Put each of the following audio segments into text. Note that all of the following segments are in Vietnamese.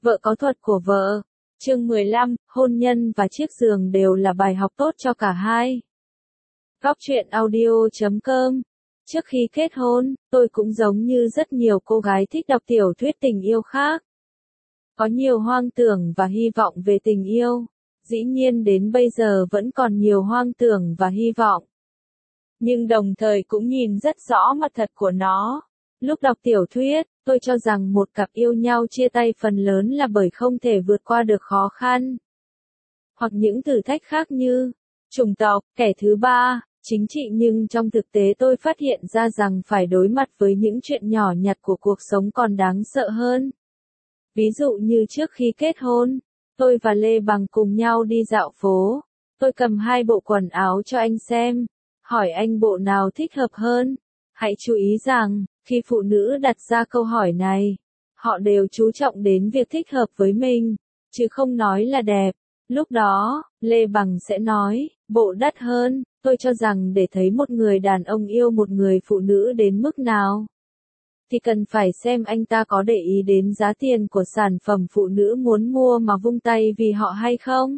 Vợ có thuật của vợ. Chương 15, hôn nhân và chiếc giường đều là bài học tốt cho cả hai. Góc truyện audio.com. Trước khi kết hôn, tôi cũng giống như rất nhiều cô gái thích đọc tiểu thuyết tình yêu khác. Có nhiều hoang tưởng và hy vọng về tình yêu. Dĩ nhiên đến bây giờ vẫn còn nhiều hoang tưởng và hy vọng. Nhưng đồng thời cũng nhìn rất rõ mặt thật của nó. Lúc đọc tiểu thuyết, tôi cho rằng một cặp yêu nhau chia tay phần lớn là bởi không thể vượt qua được khó khăn. Hoặc những thử thách khác như chủng tộc, kẻ thứ ba, chính trị, nhưng trong thực tế tôi phát hiện ra rằng phải đối mặt với những chuyện nhỏ nhặt của cuộc sống còn đáng sợ hơn. Ví dụ như trước khi kết hôn, tôi và Lê Bằng cùng nhau đi dạo phố. Tôi cầm 2 bộ quần áo cho anh xem, hỏi anh bộ nào thích hợp hơn. Hãy chú ý rằng, khi phụ nữ đặt ra câu hỏi này, họ đều chú trọng đến việc thích hợp với mình, chứ không nói là đẹp. Lúc đó, Lê Bằng sẽ nói, bộ đắt hơn. Tôi cho rằng để thấy một người đàn ông yêu một người phụ nữ đến mức nào, thì cần phải xem anh ta có để ý đến giá tiền của sản phẩm phụ nữ muốn mua mà vung tay vì họ hay không.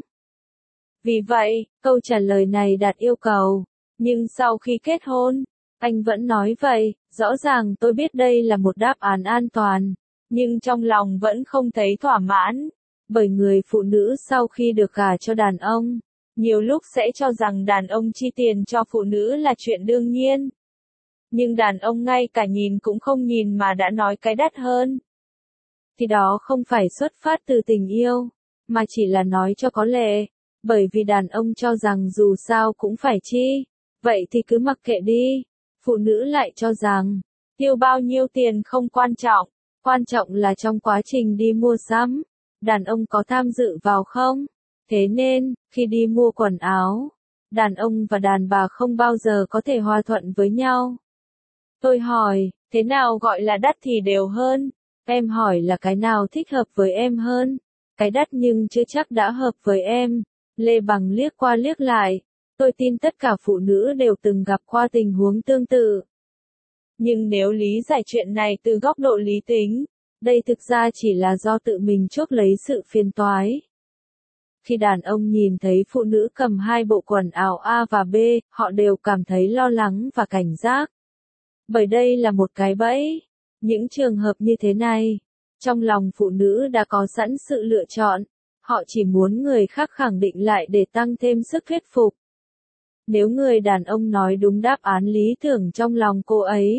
Vì vậy, câu trả lời này đạt yêu cầu. Nhưng sau khi kết hôn, anh vẫn nói vậy. Rõ ràng tôi biết đây là một đáp án an toàn, nhưng trong lòng vẫn không thấy thỏa mãn. Bởi người phụ nữ sau khi được gả cho đàn ông, nhiều lúc sẽ cho rằng đàn ông chi tiền cho phụ nữ là chuyện đương nhiên. Nhưng đàn ông ngay cả nhìn cũng không nhìn mà đã nói cái đắt hơn. Thì đó không phải xuất phát từ tình yêu, mà chỉ là nói cho có lệ. Bởi vì đàn ông cho rằng dù sao cũng phải chi, vậy thì cứ mặc kệ đi. Phụ nữ lại cho rằng, tiêu bao nhiêu tiền không quan trọng là trong quá trình đi mua sắm, đàn ông có tham dự vào không? Thế nên, khi đi mua quần áo, đàn ông và đàn bà không bao giờ có thể hòa thuận với nhau. Tôi hỏi, thế nào gọi là đắt thì đều hơn? Em hỏi là cái nào thích hợp với em hơn? Cái đắt nhưng chưa chắc đã hợp với em. Lê Bằng liếc qua liếc lại. Tôi tin tất cả phụ nữ đều từng gặp qua tình huống tương tự. Nhưng nếu lý giải chuyện này từ góc độ lý tính, đây thực ra chỉ là do tự mình chuốc lấy sự phiền toái. Khi đàn ông nhìn thấy phụ nữ cầm 2 bộ quần áo A và B, họ đều cảm thấy lo lắng và cảnh giác. Bởi đây là một cái bẫy. Những trường hợp như thế này, trong lòng phụ nữ đã có sẵn sự lựa chọn. Họ chỉ muốn người khác khẳng định lại để tăng thêm sức thuyết phục. Nếu người đàn ông nói đúng đáp án lý tưởng trong lòng cô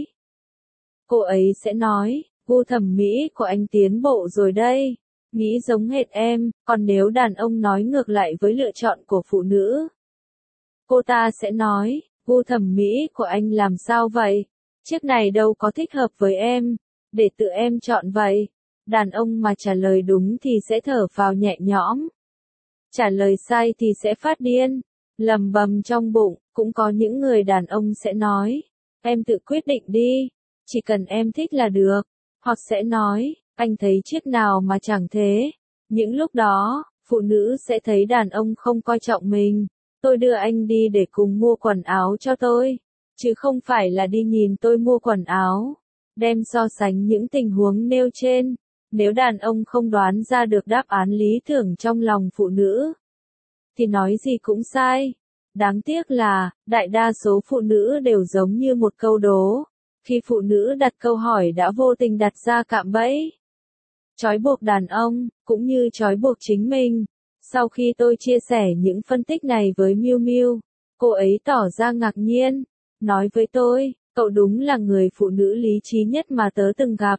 ấy sẽ nói, gu thẩm mỹ của anh tiến bộ rồi đây, nghĩ giống hệt em. Còn nếu đàn ông nói ngược lại với lựa chọn của phụ nữ, cô ta sẽ nói, gu thẩm mỹ của anh làm sao vậy? Chiếc này đâu có thích hợp với em, để tự em chọn vậy. Đàn ông mà trả lời đúng thì sẽ thở phào nhẹ nhõm. Trả lời sai thì sẽ phát điên, lầm bầm trong bụng. Cũng có những người đàn ông sẽ nói, em tự quyết định đi, chỉ cần em thích là được. Hoặc sẽ nói, anh thấy chiếc nào mà chẳng thế. Những lúc đó, phụ nữ sẽ thấy đàn ông không coi trọng mình. Tôi đưa anh đi để cùng mua quần áo cho tôi, chứ không phải là đi nhìn tôi mua quần áo. Đem so sánh những tình huống nêu trên. Nếu đàn ông không đoán ra được đáp án lý tưởng trong lòng phụ nữ, thì nói gì cũng sai. Đáng tiếc là, đại đa số phụ nữ đều giống như một câu đố. Khi phụ nữ đặt câu hỏi đã vô tình đặt ra cạm bẫy, trói buộc đàn ông, cũng như trói buộc chính mình. Sau khi tôi chia sẻ những phân tích này với Miu Miu, cô ấy tỏ ra ngạc nhiên, nói với tôi, cậu đúng là người phụ nữ lý trí nhất mà tớ từng gặp.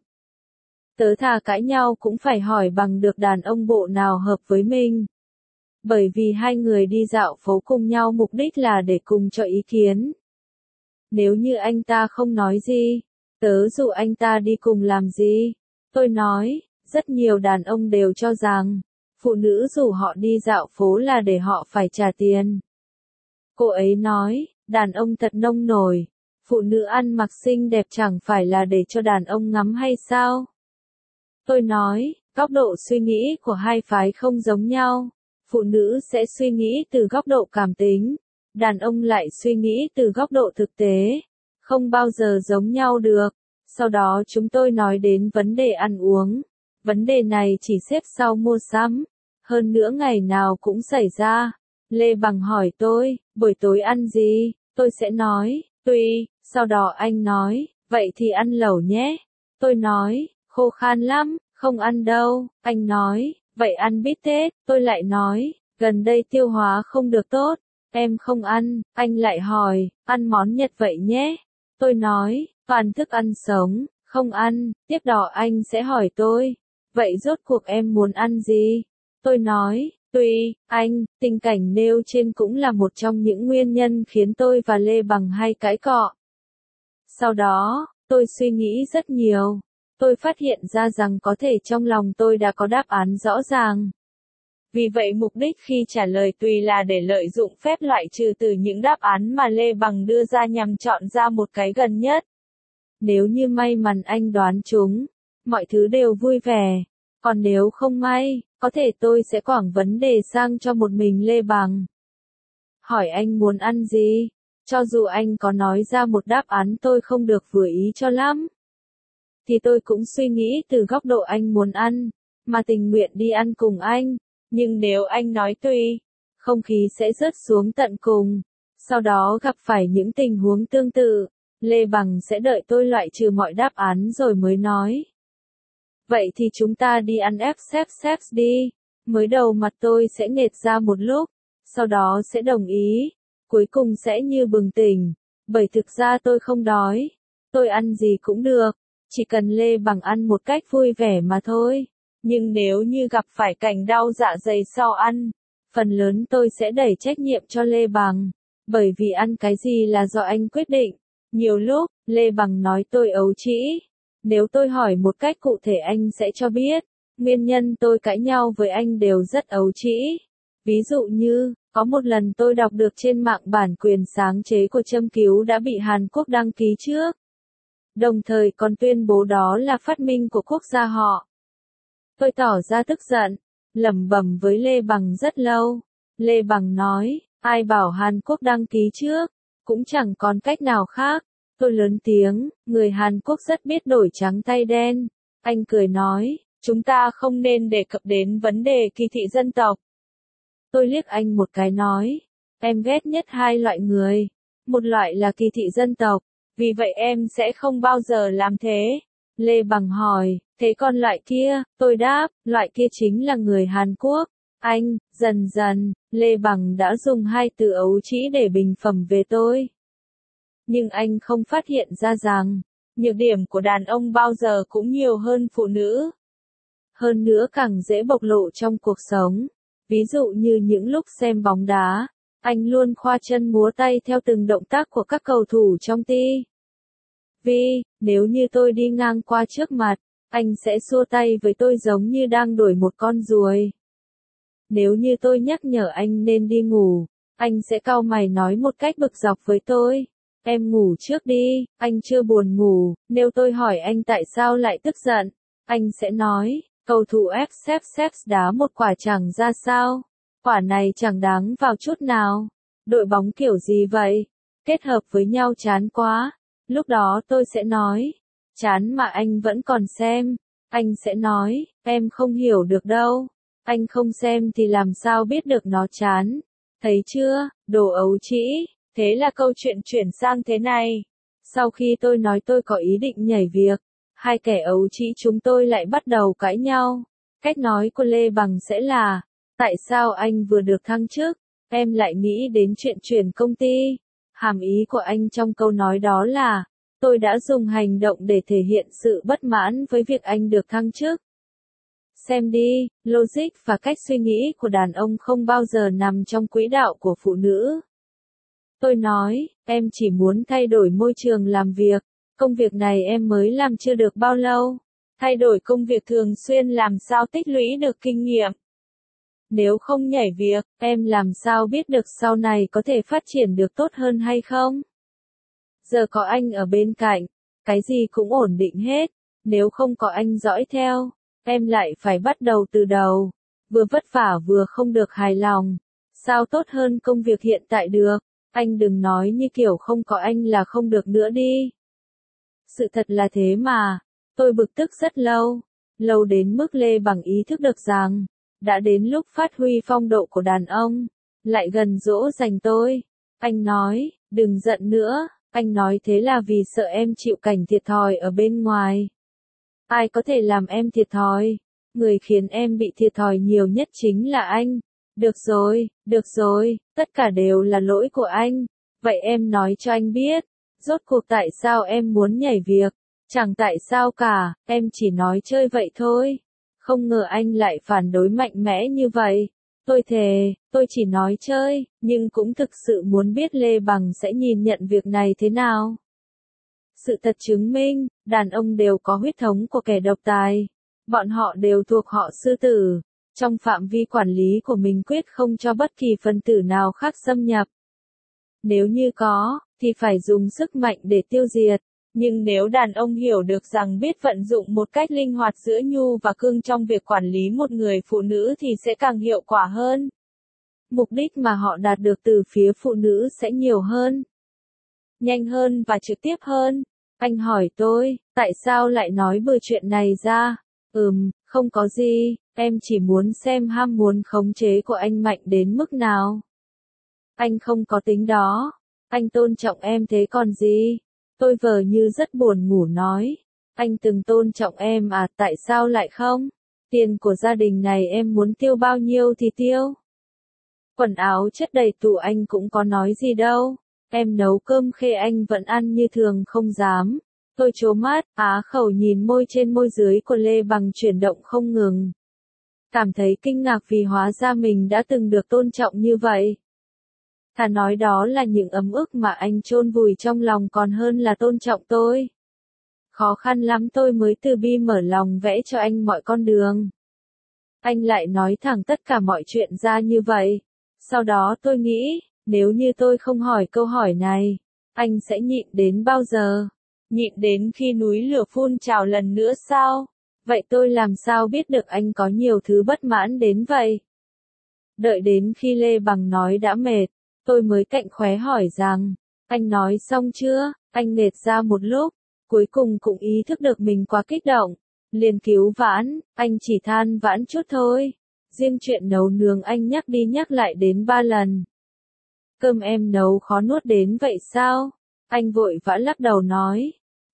Tớ thà cãi nhau cũng phải hỏi bằng được đàn ông bộ nào hợp với mình. Bởi vì hai người đi dạo phố cùng nhau mục đích là để cùng cho ý kiến. Nếu như anh ta không nói gì, tớ rủ anh ta đi cùng làm gì? Tôi nói, rất nhiều đàn ông đều cho rằng, phụ nữ rủ họ đi dạo phố là để họ phải trả tiền. Cô ấy nói, đàn ông thật nông nổi, phụ nữ ăn mặc xinh đẹp chẳng phải là để cho đàn ông ngắm hay sao? Tôi nói, góc độ suy nghĩ của hai phái không giống nhau. Phụ nữ sẽ suy nghĩ từ góc độ cảm tính, đàn ông lại suy nghĩ từ góc độ thực tế, không bao giờ giống nhau được. Sau đó chúng tôi nói đến vấn đề ăn uống. Vấn đề này chỉ xếp sau mua sắm. Hơn nữa ngày nào cũng xảy ra. Lê Bằng hỏi tôi, buổi tối ăn gì? Tôi sẽ nói, tùy. Sau đó anh nói, vậy thì ăn lẩu nhé. Tôi nói, khô khan lắm, không ăn đâu. Anh nói, vậy ăn bít tết. Tôi lại nói, gần đây tiêu hóa không được tốt. Em không ăn. Anh lại hỏi, ăn món Nhật vậy nhé. Tôi nói, toàn thức ăn sống, không ăn. Tiếp đó anh sẽ hỏi tôi, vậy rốt cuộc em muốn ăn gì? Tôi nói, tùy. Anh, tình cảnh nêu trên cũng là một trong những nguyên nhân khiến tôi và Lê Bằng hay cãi cọ. Sau đó, tôi suy nghĩ rất nhiều. Tôi phát hiện ra rằng có thể trong lòng tôi đã có đáp án rõ ràng. Vì vậy mục đích khi trả lời tùy là để lợi dụng phép loại trừ từ những đáp án mà Lê Bằng đưa ra nhằm chọn ra một cái gần nhất. Nếu như may mắn anh đoán trúng, mọi thứ đều vui vẻ. Còn nếu không may, có thể tôi sẽ quẳng vấn đề sang cho một mình Lê Bằng. Hỏi anh muốn ăn gì? Cho dù anh có nói ra một đáp án tôi không được vừa ý cho lắm, thì tôi cũng suy nghĩ từ góc độ anh muốn ăn, mà tình nguyện đi ăn cùng anh. Nhưng nếu anh nói tùy, không khí sẽ rớt xuống tận cùng. Sau đó gặp phải những tình huống tương tự, Lê Bằng sẽ đợi tôi loại trừ mọi đáp án rồi mới nói. Vậy thì chúng ta đi ăn xếp đi. Mới đầu mặt tôi sẽ nghệt ra một lúc, sau đó sẽ đồng ý, cuối cùng sẽ như bừng tỉnh, bởi thực ra tôi không đói. Tôi ăn gì cũng được, chỉ cần Lê Bằng ăn một cách vui vẻ mà thôi. Nhưng nếu như gặp phải cảnh đau dạ dày sau ăn, phần lớn tôi sẽ đẩy trách nhiệm cho Lê Bằng, bởi vì ăn cái gì là do anh quyết định. Nhiều lúc, Lê Bằng nói tôi ấu trĩ. Nếu tôi hỏi một cách cụ thể anh sẽ cho biết, nguyên nhân tôi cãi nhau với anh đều rất ấu trĩ. Ví dụ như, có một lần tôi đọc được trên mạng bản quyền sáng chế của châm cứu đã bị Hàn Quốc đăng ký trước. Đồng thời còn tuyên bố đó là phát minh của quốc gia họ. Tôi tỏ ra tức giận, lẩm bẩm với Lê Bằng rất lâu. Lê Bằng nói, ai bảo Hàn Quốc đăng ký trước, cũng chẳng còn cách nào khác. Tôi lớn tiếng, người Hàn Quốc rất biết đổi trắng thay đen. Anh cười nói, chúng ta không nên đề cập đến vấn đề kỳ thị dân tộc. Tôi liếc anh một cái nói, em ghét nhất hai loại người. Một loại là kỳ thị dân tộc, vì vậy em sẽ không bao giờ làm thế. Lê Bằng hỏi, thế còn loại kia? Tôi đáp, loại kia chính là người Hàn Quốc. Anh, dần dần, Lê Bằng đã dùng hai từ ấu trĩ để bình phẩm về tôi. Nhưng anh không phát hiện ra rằng, nhược điểm của đàn ông bao giờ cũng nhiều hơn phụ nữ. Hơn nữa càng dễ bộc lộ trong cuộc sống. Ví dụ như những lúc xem bóng đá, anh luôn khoa chân múa tay theo từng động tác của các cầu thủ trong TV. Nếu như tôi đi ngang qua trước mặt, anh sẽ xua tay với tôi giống như đang đuổi một con ruồi. Nếu như tôi nhắc nhở anh nên đi ngủ, anh sẽ cau mày nói một cách bực dọc với tôi. Em ngủ trước đi, anh chưa buồn ngủ. Nếu tôi hỏi anh tại sao lại tức giận, anh sẽ nói, cầu thủ FC đá một quả chẳng ra sao. Quả này chẳng đáng vào chút nào. Đội bóng kiểu gì vậy? Kết hợp với nhau chán quá. Lúc đó tôi sẽ nói, chán mà anh vẫn còn xem. Anh sẽ nói, em không hiểu được đâu. Anh không xem thì làm sao biết được nó chán. Thấy chưa, đồ ấu trĩ. Thế là câu chuyện chuyển sang thế này. Sau khi tôi nói tôi có ý định nhảy việc, hai kẻ ấu trĩ chúng tôi lại bắt đầu cãi nhau. Cách nói của Lê Bằng sẽ là, tại sao anh vừa được thăng chức, em lại nghĩ đến chuyện chuyển công ty? Hàm ý của anh trong câu nói đó là, tôi đã dùng hành động để thể hiện sự bất mãn với việc anh được thăng chức. Xem đi, logic và cách suy nghĩ của đàn ông không bao giờ nằm trong quỹ đạo của phụ nữ. Tôi nói, em chỉ muốn thay đổi môi trường làm việc, công việc này em mới làm chưa được bao lâu. Thay đổi công việc thường xuyên làm sao tích lũy được kinh nghiệm. Nếu không nhảy việc, em làm sao biết được sau này có thể phát triển được tốt hơn hay không? Giờ có anh ở bên cạnh, cái gì cũng ổn định hết. Nếu không có anh dõi theo, em lại phải bắt đầu từ đầu. Vừa vất vả vừa không được hài lòng. Sao tốt hơn công việc hiện tại được? Anh đừng nói như kiểu không có anh là không được nữa đi. Sự thật là thế mà. Tôi bực tức rất lâu. Lâu đến mức Lê Bằng ý thức được rằng, đã đến lúc phát huy phong độ của đàn ông, lại gần dỗ dành tôi. Anh nói, đừng giận nữa, anh nói thế là vì sợ em chịu cảnh thiệt thòi ở bên ngoài. Ai có thể làm em thiệt thòi? Người khiến em bị thiệt thòi nhiều nhất chính là anh. Được rồi, tất cả đều là lỗi của anh. Vậy em nói cho anh biết, rốt cuộc tại sao em muốn nhảy việc? Chẳng tại sao cả, em chỉ nói chơi vậy thôi. Không ngờ anh lại phản đối mạnh mẽ như vậy. Tôi thề, tôi chỉ nói chơi, nhưng cũng thực sự muốn biết Lê Bằng sẽ nhìn nhận việc này thế nào. Sự thật chứng minh, đàn ông đều có huyết thống của kẻ độc tài. Bọn họ đều thuộc họ Sư Tử. Trong phạm vi quản lý của mình quyết không cho bất kỳ phân tử nào khác xâm nhập. Nếu như có, thì phải dùng sức mạnh để tiêu diệt. Nhưng nếu đàn ông hiểu được rằng biết vận dụng một cách linh hoạt giữa nhu và cương trong việc quản lý một người phụ nữ thì sẽ càng hiệu quả hơn. Mục đích mà họ đạt được từ phía phụ nữ sẽ nhiều hơn, nhanh hơn và trực tiếp hơn. Anh hỏi tôi, tại sao lại nói bừa chuyện này ra? Không có gì, em chỉ muốn xem ham muốn khống chế của anh mạnh đến mức nào. Anh không có tính đó, anh tôn trọng em thế còn gì? Tôi vờ như rất buồn ngủ nói, anh từng tôn trọng em à, tại sao lại không? Tiền của gia đình này em muốn tiêu bao nhiêu thì tiêu. Quần áo chất đầy tủ anh cũng có nói gì đâu, em nấu cơm khê anh vẫn ăn như thường không dám. Tôi trố mắt, á khẩu nhìn môi trên môi dưới của Lê Bằng chuyển động không ngừng. Cảm thấy kinh ngạc vì hóa ra mình đã từng được tôn trọng như vậy. Thà nói đó là những ấm ức mà anh chôn vùi trong lòng còn hơn là tôn trọng tôi. Khó khăn lắm tôi mới từ bi mở lòng vẽ cho anh mọi con đường. Anh lại nói thẳng tất cả mọi chuyện ra như vậy. Sau đó tôi nghĩ, nếu như tôi không hỏi câu hỏi này, anh sẽ nhịn đến bao giờ? Nhịn đến khi núi lửa phun trào lần nữa sao? Vậy tôi làm sao biết được anh có nhiều thứ bất mãn đến vậy? Đợi đến khi Lê Bằng nói đã mệt, tôi mới cạnh khóe hỏi rằng, anh nói xong chưa? Anh mệt ra một lúc, cuối cùng cũng ý thức được mình quá kích động, liền cứu vãn, anh chỉ than vãn chút thôi. Riêng chuyện nấu nướng anh nhắc đi nhắc lại đến 3 lần. Cơm em nấu khó nuốt đến vậy sao? Anh vội vã lắc đầu nói.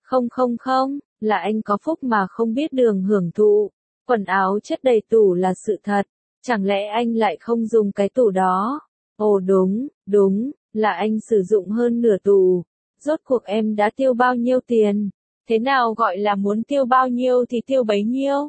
Không, là anh có phúc mà không biết đường hưởng thụ. Quần áo chất đầy tủ là sự thật. Chẳng lẽ anh lại không dùng cái tủ đó? Ồ đúng, là anh sử dụng hơn nửa tủ. Rốt cuộc em đã tiêu bao nhiêu tiền? Thế nào gọi là muốn tiêu bao nhiêu thì tiêu bấy nhiêu?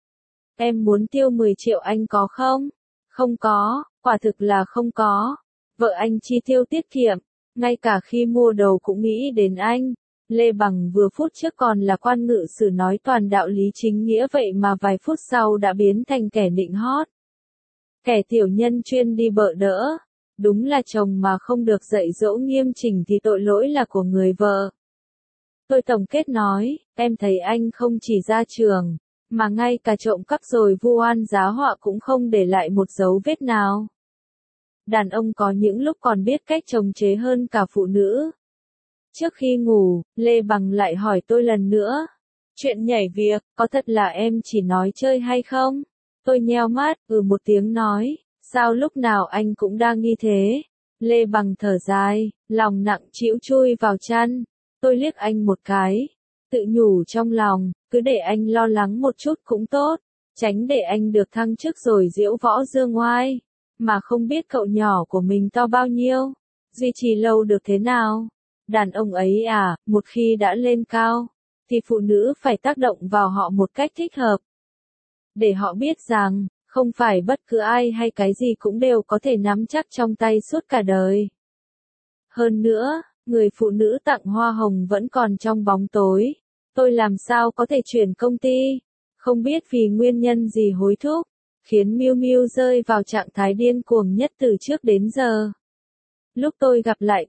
Em muốn tiêu 10 triệu anh có không? Không có, quả thực là không có. Vợ anh chi tiêu tiết kiệm, ngay cả khi mua đồ cũng nghĩ đến anh. Lê Bằng vừa phút trước còn là quan ngự sử nói toàn đạo lý chính nghĩa vậy mà vài phút sau đã biến thành kẻ nịnh hót. Kẻ tiểu nhân chuyên đi bợ đỡ. Đúng là chồng mà không được dạy dỗ nghiêm chỉnh thì tội lỗi là của người vợ. Tôi tổng kết nói, em thấy anh không chỉ ra trường, mà ngay cả trộm cắp rồi vu oan giá họa cũng không để lại một dấu vết nào. Đàn ông có những lúc còn biết cách chống chế hơn cả phụ nữ. Trước khi ngủ, Lê Bằng lại hỏi tôi lần nữa. Chuyện nhảy việc, có thật là em chỉ nói chơi hay không? Tôi nheo mắt, một tiếng nói. Sao lúc nào anh cũng đang nghi thế? Lê Bằng thở dài, lòng nặng trĩu chui vào chăn. Tôi liếc anh một cái, tự nhủ trong lòng, cứ để anh lo lắng một chút cũng tốt, tránh để anh được thăng chức rồi diễu võ dương oai, mà không biết cậu nhỏ của mình to bao nhiêu, duy trì lâu được thế nào. Đàn ông ấy à, một khi đã lên cao, thì phụ nữ phải tác động vào họ một cách thích hợp. Để họ biết rằng, không phải bất cứ ai hay cái gì cũng đều có thể nắm chắc trong tay suốt cả đời. Hơn nữa, người phụ nữ tặng hoa hồng vẫn còn trong bóng tối. Tôi làm sao có thể chuyển công ty? Không biết vì nguyên nhân gì hối thúc, khiến Miu Miu rơi vào trạng thái điên cuồng nhất từ trước đến giờ. Lúc tôi gặp lại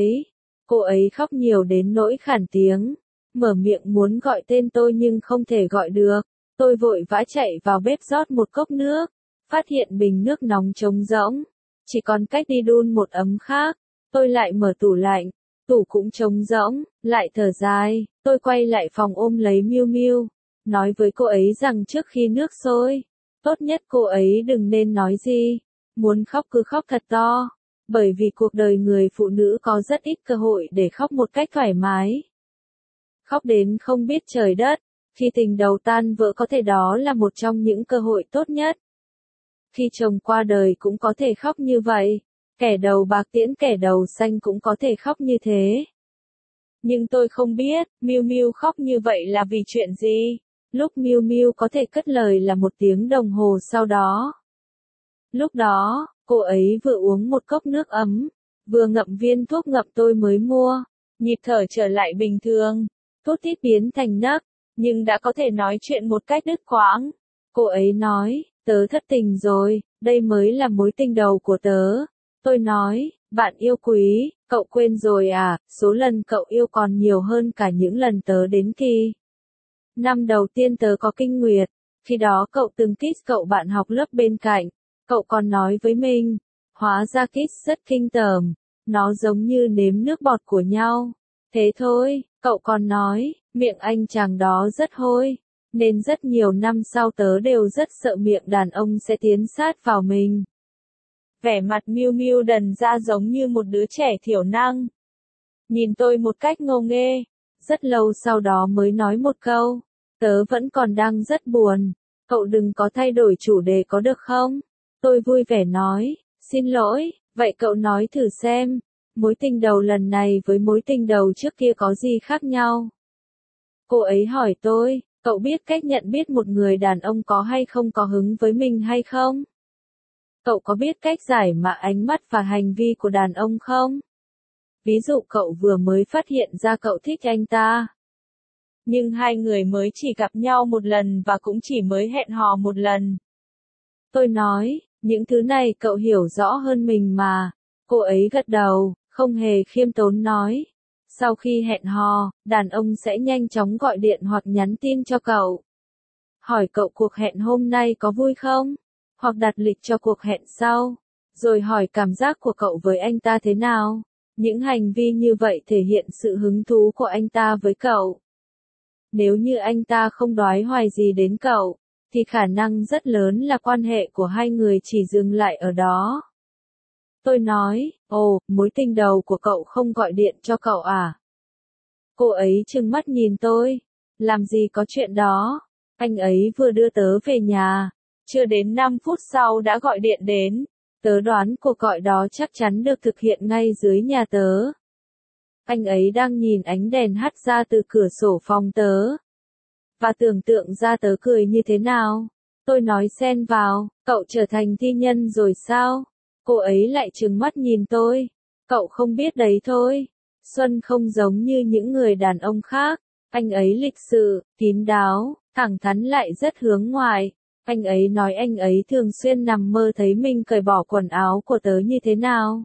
cô ấy khóc nhiều đến nỗi khản tiếng, mở miệng muốn gọi tên tôi nhưng không thể gọi được. Tôi vội vã chạy vào bếp rót một cốc nước, phát hiện bình nước nóng trống rỗng, chỉ còn cách đi đun một ấm khác. Tôi lại mở tủ lạnh, tủ cũng trống rỗng, lại thở dài, tôi quay lại phòng ôm lấy Miu Miu. nói với cô ấy rằng trước khi nước sôi, tốt nhất cô ấy đừng nên nói gì, muốn khóc cứ khóc thật to, bởi vì cuộc đời người phụ nữ có rất ít cơ hội để khóc một cách thoải mái. Khóc đến không biết trời đất, khi tình đầu tan vỡ có thể đó là một trong những cơ hội tốt nhất. Khi chồng qua đời cũng có thể khóc như vậy, kẻ đầu bạc tiễn kẻ đầu xanh cũng có thể khóc như thế. Nhưng tôi không biết, Miu Miu khóc như vậy là vì chuyện gì. Lúc Miu Miu có thể cất lời là 1 tiếng đồng hồ sau đó. Lúc đó, cô ấy vừa uống một cốc nước ấm, vừa ngậm viên thuốc ngậm tôi mới mua, nhịp thở trở lại bình thường, thút thít biến thành nấc, nhưng đã có thể nói chuyện một cách đứt quãng. Cô ấy nói, tớ thất tình rồi, đây mới là mối tình đầu của tớ. Tôi nói, bạn yêu quý, cậu quên rồi à, số lần cậu yêu còn nhiều hơn cả những lần tớ đến kỳ. Năm đầu tiên tớ có kinh nguyệt, khi đó cậu từng kiss cậu bạn học lớp bên cạnh, cậu còn nói với mình, hóa ra kiss rất kinh tởm, nó giống như nếm nước bọt của nhau. Thế thôi, cậu còn nói, miệng anh chàng đó rất hôi, nên rất nhiều năm sau tớ đều rất sợ miệng đàn ông sẽ tiến sát vào mình. Vẻ mặt Miu Miu đần ra giống như một đứa trẻ thiểu năng. Nhìn tôi một cách ngô nghê, rất lâu sau đó mới nói một câu, tớ vẫn còn đang rất buồn, cậu đừng có thay đổi chủ đề có được không? Tôi vui vẻ nói, xin lỗi, vậy cậu nói thử xem, mối tình đầu lần này với mối tình đầu trước kia có gì khác nhau? Cô ấy hỏi tôi, cậu biết cách nhận biết một người đàn ông có hay không có hứng với mình hay không? Cậu có biết cách giải mã ánh mắt và hành vi của đàn ông không? Ví dụ cậu vừa mới phát hiện ra cậu thích anh ta. Nhưng hai người mới chỉ gặp nhau một lần và cũng chỉ mới hẹn hò một lần. Tôi nói, những thứ này cậu hiểu rõ hơn mình mà. Cô ấy gật đầu, không hề khiêm tốn nói. Sau khi hẹn hò, đàn ông sẽ nhanh chóng gọi điện hoặc nhắn tin cho cậu. Hỏi cậu cuộc hẹn hôm nay có vui không? Hoặc đặt lịch cho cuộc hẹn sau. Rồi hỏi cảm giác của cậu với anh ta thế nào? Những hành vi như vậy thể hiện sự hứng thú của anh ta với cậu. Nếu như anh ta không đoái hoài gì đến cậu, thì khả năng rất lớn là quan hệ của hai người chỉ dừng lại ở đó. Tôi nói, ồ, mối tình đầu của cậu không gọi điện cho cậu à? Cô ấy trừng mắt nhìn tôi, làm gì có chuyện đó, anh ấy vừa đưa tớ về nhà, chưa đến 5 phút sau đã gọi điện đến, tớ đoán cuộc gọi đó chắc chắn được thực hiện ngay dưới nhà tớ. Anh ấy đang nhìn ánh đèn hắt ra từ cửa sổ phòng tớ. Và tưởng tượng ra tớ cười như thế nào. Tôi nói xen vào, cậu trở thành thi nhân rồi sao? Cô ấy lại trừng mắt nhìn tôi. Cậu không biết đấy thôi. Xuân không giống như những người đàn ông khác. Anh ấy lịch sự, kín đáo, thẳng thắn lại rất hướng ngoại. Anh ấy nói anh ấy thường xuyên nằm mơ thấy mình cởi bỏ quần áo của tớ như thế nào.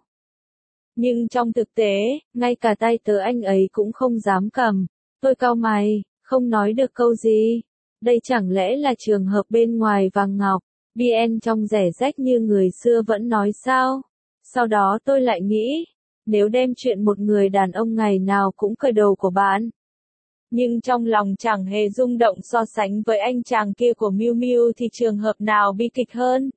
Nhưng trong thực tế, ngay cả tay tớ anh ấy cũng không dám cầm. Tôi cau mày, không nói được câu gì. Đây chẳng lẽ là trường hợp bên ngoài vàng ngọc, BN trong rẻ rách như người xưa vẫn nói sao? Sau đó tôi lại nghĩ, nếu đem chuyện một người đàn ông ngày nào cũng cởi đồ của bạn. Nhưng trong lòng chẳng hề rung động so sánh với anh chàng kia của Miu Miu thì trường hợp nào bi kịch hơn?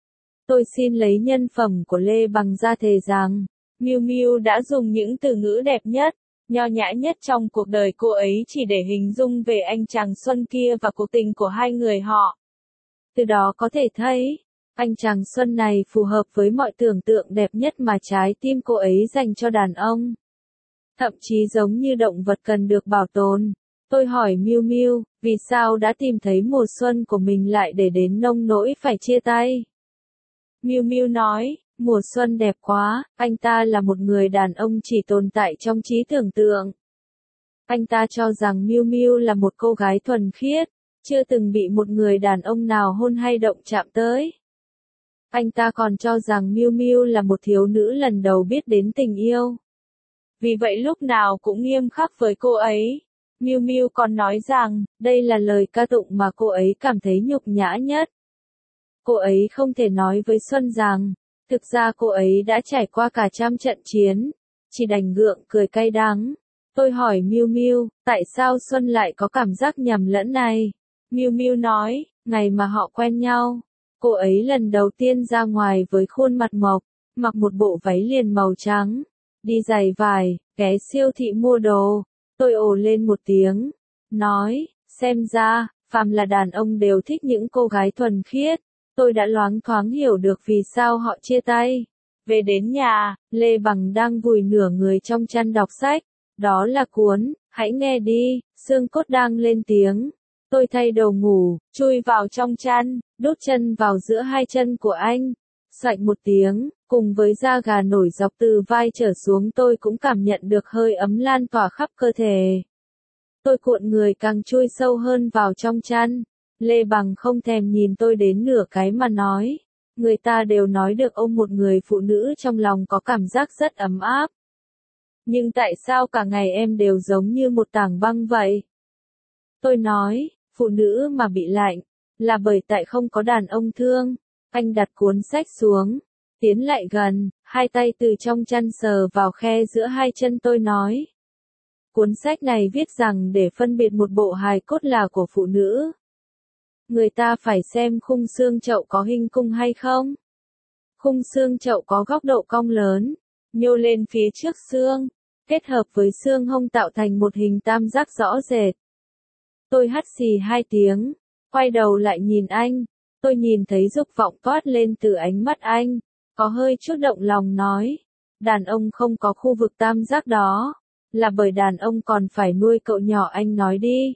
Tôi xin lấy nhân phẩm của Lê Bằng ra thề rằng, Miu Miu đã dùng những từ ngữ đẹp nhất, nho nhã nhất trong cuộc đời cô ấy chỉ để hình dung về anh chàng Xuân kia và cuộc tình của hai người họ. Từ đó có thể thấy, anh chàng Xuân này phù hợp với mọi tưởng tượng đẹp nhất mà trái tim cô ấy dành cho đàn ông. Thậm chí giống như động vật cần được bảo tồn. Tôi hỏi Miu Miu, vì sao đã tìm thấy mùa xuân của mình lại để đến nông nỗi phải chia tay? Miu Miu nói, mùa xuân đẹp quá, anh ta là một người đàn ông chỉ tồn tại trong trí tưởng tượng. Anh ta cho rằng Miu Miu là một cô gái thuần khiết, chưa từng bị một người đàn ông nào hôn hay động chạm tới. Anh ta còn cho rằng Miu Miu là một thiếu nữ lần đầu biết đến tình yêu. Vì vậy lúc nào cũng nghiêm khắc với cô ấy. Miu Miu còn nói rằng, đây là lời ca tụng mà cô ấy cảm thấy nhục nhã nhất. Cô ấy không thể nói với Xuân rằng, thực ra cô ấy đã trải qua cả trăm trận chiến, chỉ đành gượng cười cay đắng. Tôi hỏi Miu Miu, tại sao Xuân lại có cảm giác nhầm lẫn này? Miu Miu nói, ngày mà họ quen nhau, cô ấy lần đầu tiên ra ngoài với khuôn mặt mộc, mặc một bộ váy liền màu trắng, đi giày vải, ghé siêu thị mua đồ. Tôi ồ lên một tiếng, nói, xem ra, phàm là đàn ông đều thích những cô gái thuần khiết. Tôi đã loáng thoáng hiểu được vì sao họ chia tay. Về đến nhà, Lê Bằng đang vùi nửa người trong chăn đọc sách. Đó là cuốn, hãy nghe đi, xương cốt đang lên tiếng. Tôi thay đồ ngủ, chui vào trong chăn, đút chân vào giữa hai chân của anh. Xoạch một tiếng, cùng với da gà nổi dọc từ vai trở xuống tôi cũng cảm nhận được hơi ấm lan tỏa khắp cơ thể. Tôi cuộn người càng chui sâu hơn vào trong chăn. Lê Bằng không thèm nhìn tôi đến nửa cái mà nói. Người ta đều nói được ôm một người phụ nữ trong lòng có cảm giác rất ấm áp. Nhưng tại sao cả ngày em đều giống như một tảng băng vậy? Tôi nói, phụ nữ mà bị lạnh, là bởi tại không có đàn ông thương. Anh đặt cuốn sách xuống, tiến lại gần, hai tay từ trong chăn sờ vào khe giữa hai chân tôi nói. Cuốn sách này viết rằng để phân biệt một bộ hài cốt là của phụ nữ, người ta phải xem khung xương chậu có hình cung hay không. Khung xương chậu có góc độ cong lớn, nhô lên phía trước xương, kết hợp với xương hông tạo thành một hình tam giác rõ rệt. Tôi hắt xì hai tiếng, quay đầu lại nhìn anh, tôi nhìn thấy dục vọng toát lên từ ánh mắt anh, có hơi chút động lòng nói, đàn ông không có khu vực tam giác đó, là bởi đàn ông còn phải nuôi cậu nhỏ. Anh nói đi.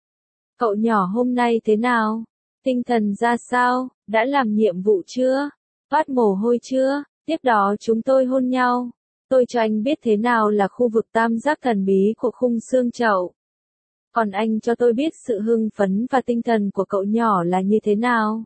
Cậu nhỏ hôm nay thế nào? Tinh thần ra sao? Đã làm nhiệm vụ chưa? Toát mồ hôi chưa? Tiếp đó chúng tôi hôn nhau. Tôi cho anh biết thế nào là khu vực tam giác thần bí của khung xương chậu. Còn anh cho tôi biết sự hưng phấn và tinh thần của cậu nhỏ là như thế nào.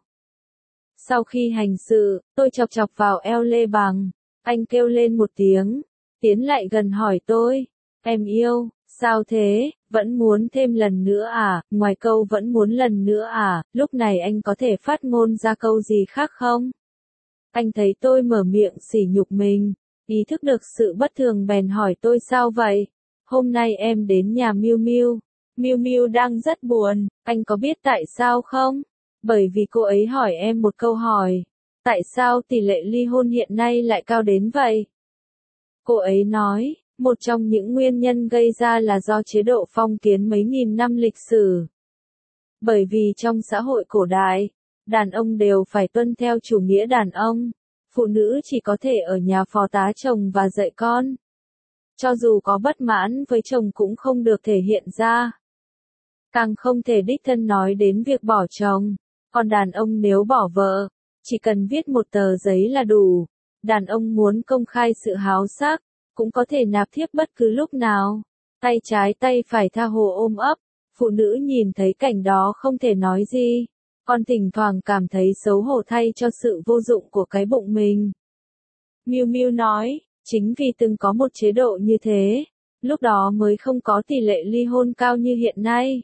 Sau khi hành sự, tôi chọc chọc vào eo Lê Bằng. Anh kêu lên một tiếng, tiến lại gần hỏi tôi. Em yêu, sao thế, vẫn muốn thêm lần nữa à, ngoài câu vẫn muốn lần nữa à, lúc này anh có thể phát ngôn ra câu gì khác không? Anh thấy tôi mở miệng sỉ nhục mình, ý thức được sự bất thường bèn hỏi tôi sao vậy? Hôm nay em đến nhà Miu Miu. Miu Miu đang rất buồn, anh có biết tại sao không? Bởi vì cô ấy hỏi em một câu hỏi. Tại sao tỷ lệ ly hôn hiện nay lại cao đến vậy? Cô ấy nói, một trong những nguyên nhân gây ra là do chế độ phong kiến mấy nghìn năm lịch sử. Bởi vì trong xã hội cổ đại, đàn ông đều phải tuân theo chủ nghĩa đàn ông, phụ nữ chỉ có thể ở nhà phò tá chồng và dạy con. Cho dù có bất mãn với chồng cũng không được thể hiện ra. Càng không thể đích thân nói đến việc bỏ chồng. Còn đàn ông nếu bỏ vợ, chỉ cần viết một tờ giấy là đủ. Đàn ông muốn công khai sự háo sắc, cũng có thể nạp thiếp bất cứ lúc nào. Tay trái tay phải tha hồ ôm ấp. Phụ nữ nhìn thấy cảnh đó không thể nói gì. Còn thỉnh thoảng cảm thấy xấu hổ thay cho sự vô dụng của cái bụng mình. Miu Miu nói, chính vì từng có một chế độ như thế, lúc đó mới không có tỷ lệ ly hôn cao như hiện nay.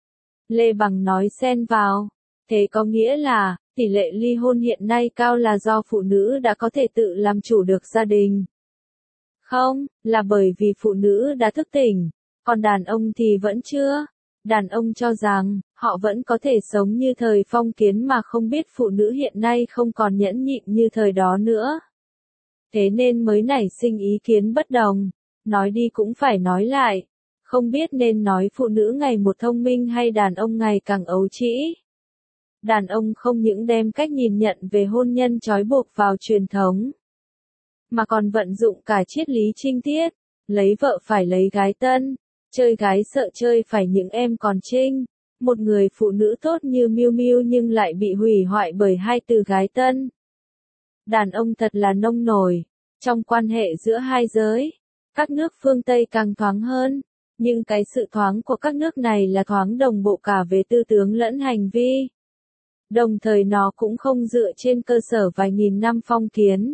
Lê Bằng nói xen vào, thế có nghĩa là, tỷ lệ ly hôn hiện nay cao là do phụ nữ đã có thể tự làm chủ được gia đình. Không, là bởi vì phụ nữ đã thức tỉnh, còn đàn ông thì vẫn chưa. Đàn ông cho rằng, họ vẫn có thể sống như thời phong kiến mà không biết phụ nữ hiện nay không còn nhẫn nhịn như thời đó nữa. Thế nên mới nảy sinh ý kiến bất đồng. Nói đi cũng phải nói lại. Không biết nên nói phụ nữ ngày một thông minh hay đàn ông ngày càng ấu trĩ. Đàn ông không những đem cách nhìn nhận về hôn nhân trói buộc vào truyền thống, mà còn vận dụng cả triết lý trinh tiết, lấy vợ phải lấy gái tân, chơi gái sợ chơi phải những em còn trinh. Một người phụ nữ tốt như Miu Miu nhưng lại bị hủy hoại bởi hai từ gái tân. Đàn ông thật là nông nổi. Trong quan hệ giữa hai giới, các nước phương Tây càng thoáng hơn, nhưng cái sự thoáng của các nước này là thoáng đồng bộ cả về tư tưởng lẫn hành vi. Đồng thời nó cũng không dựa trên cơ sở vài nghìn năm phong kiến.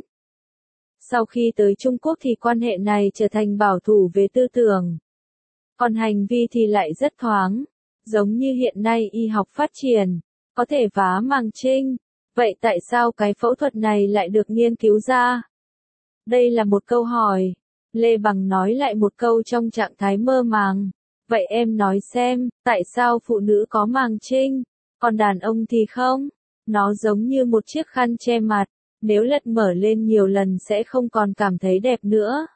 Sau khi tới Trung Quốc thì quan hệ này trở thành bảo thủ về tư tưởng. Còn hành vi thì lại rất thoáng. Giống như hiện nay y học phát triển, có thể vá màng trinh. Vậy tại sao cái phẫu thuật này lại được nghiên cứu ra? Đây là một câu hỏi. Lê Bằng nói lại một câu trong trạng thái mơ màng. Vậy em nói xem, tại sao phụ nữ có màng trinh? Còn đàn ông thì không. Nó giống như một chiếc khăn che mặt, nếu lật mở lên nhiều lần sẽ không còn cảm thấy đẹp nữa.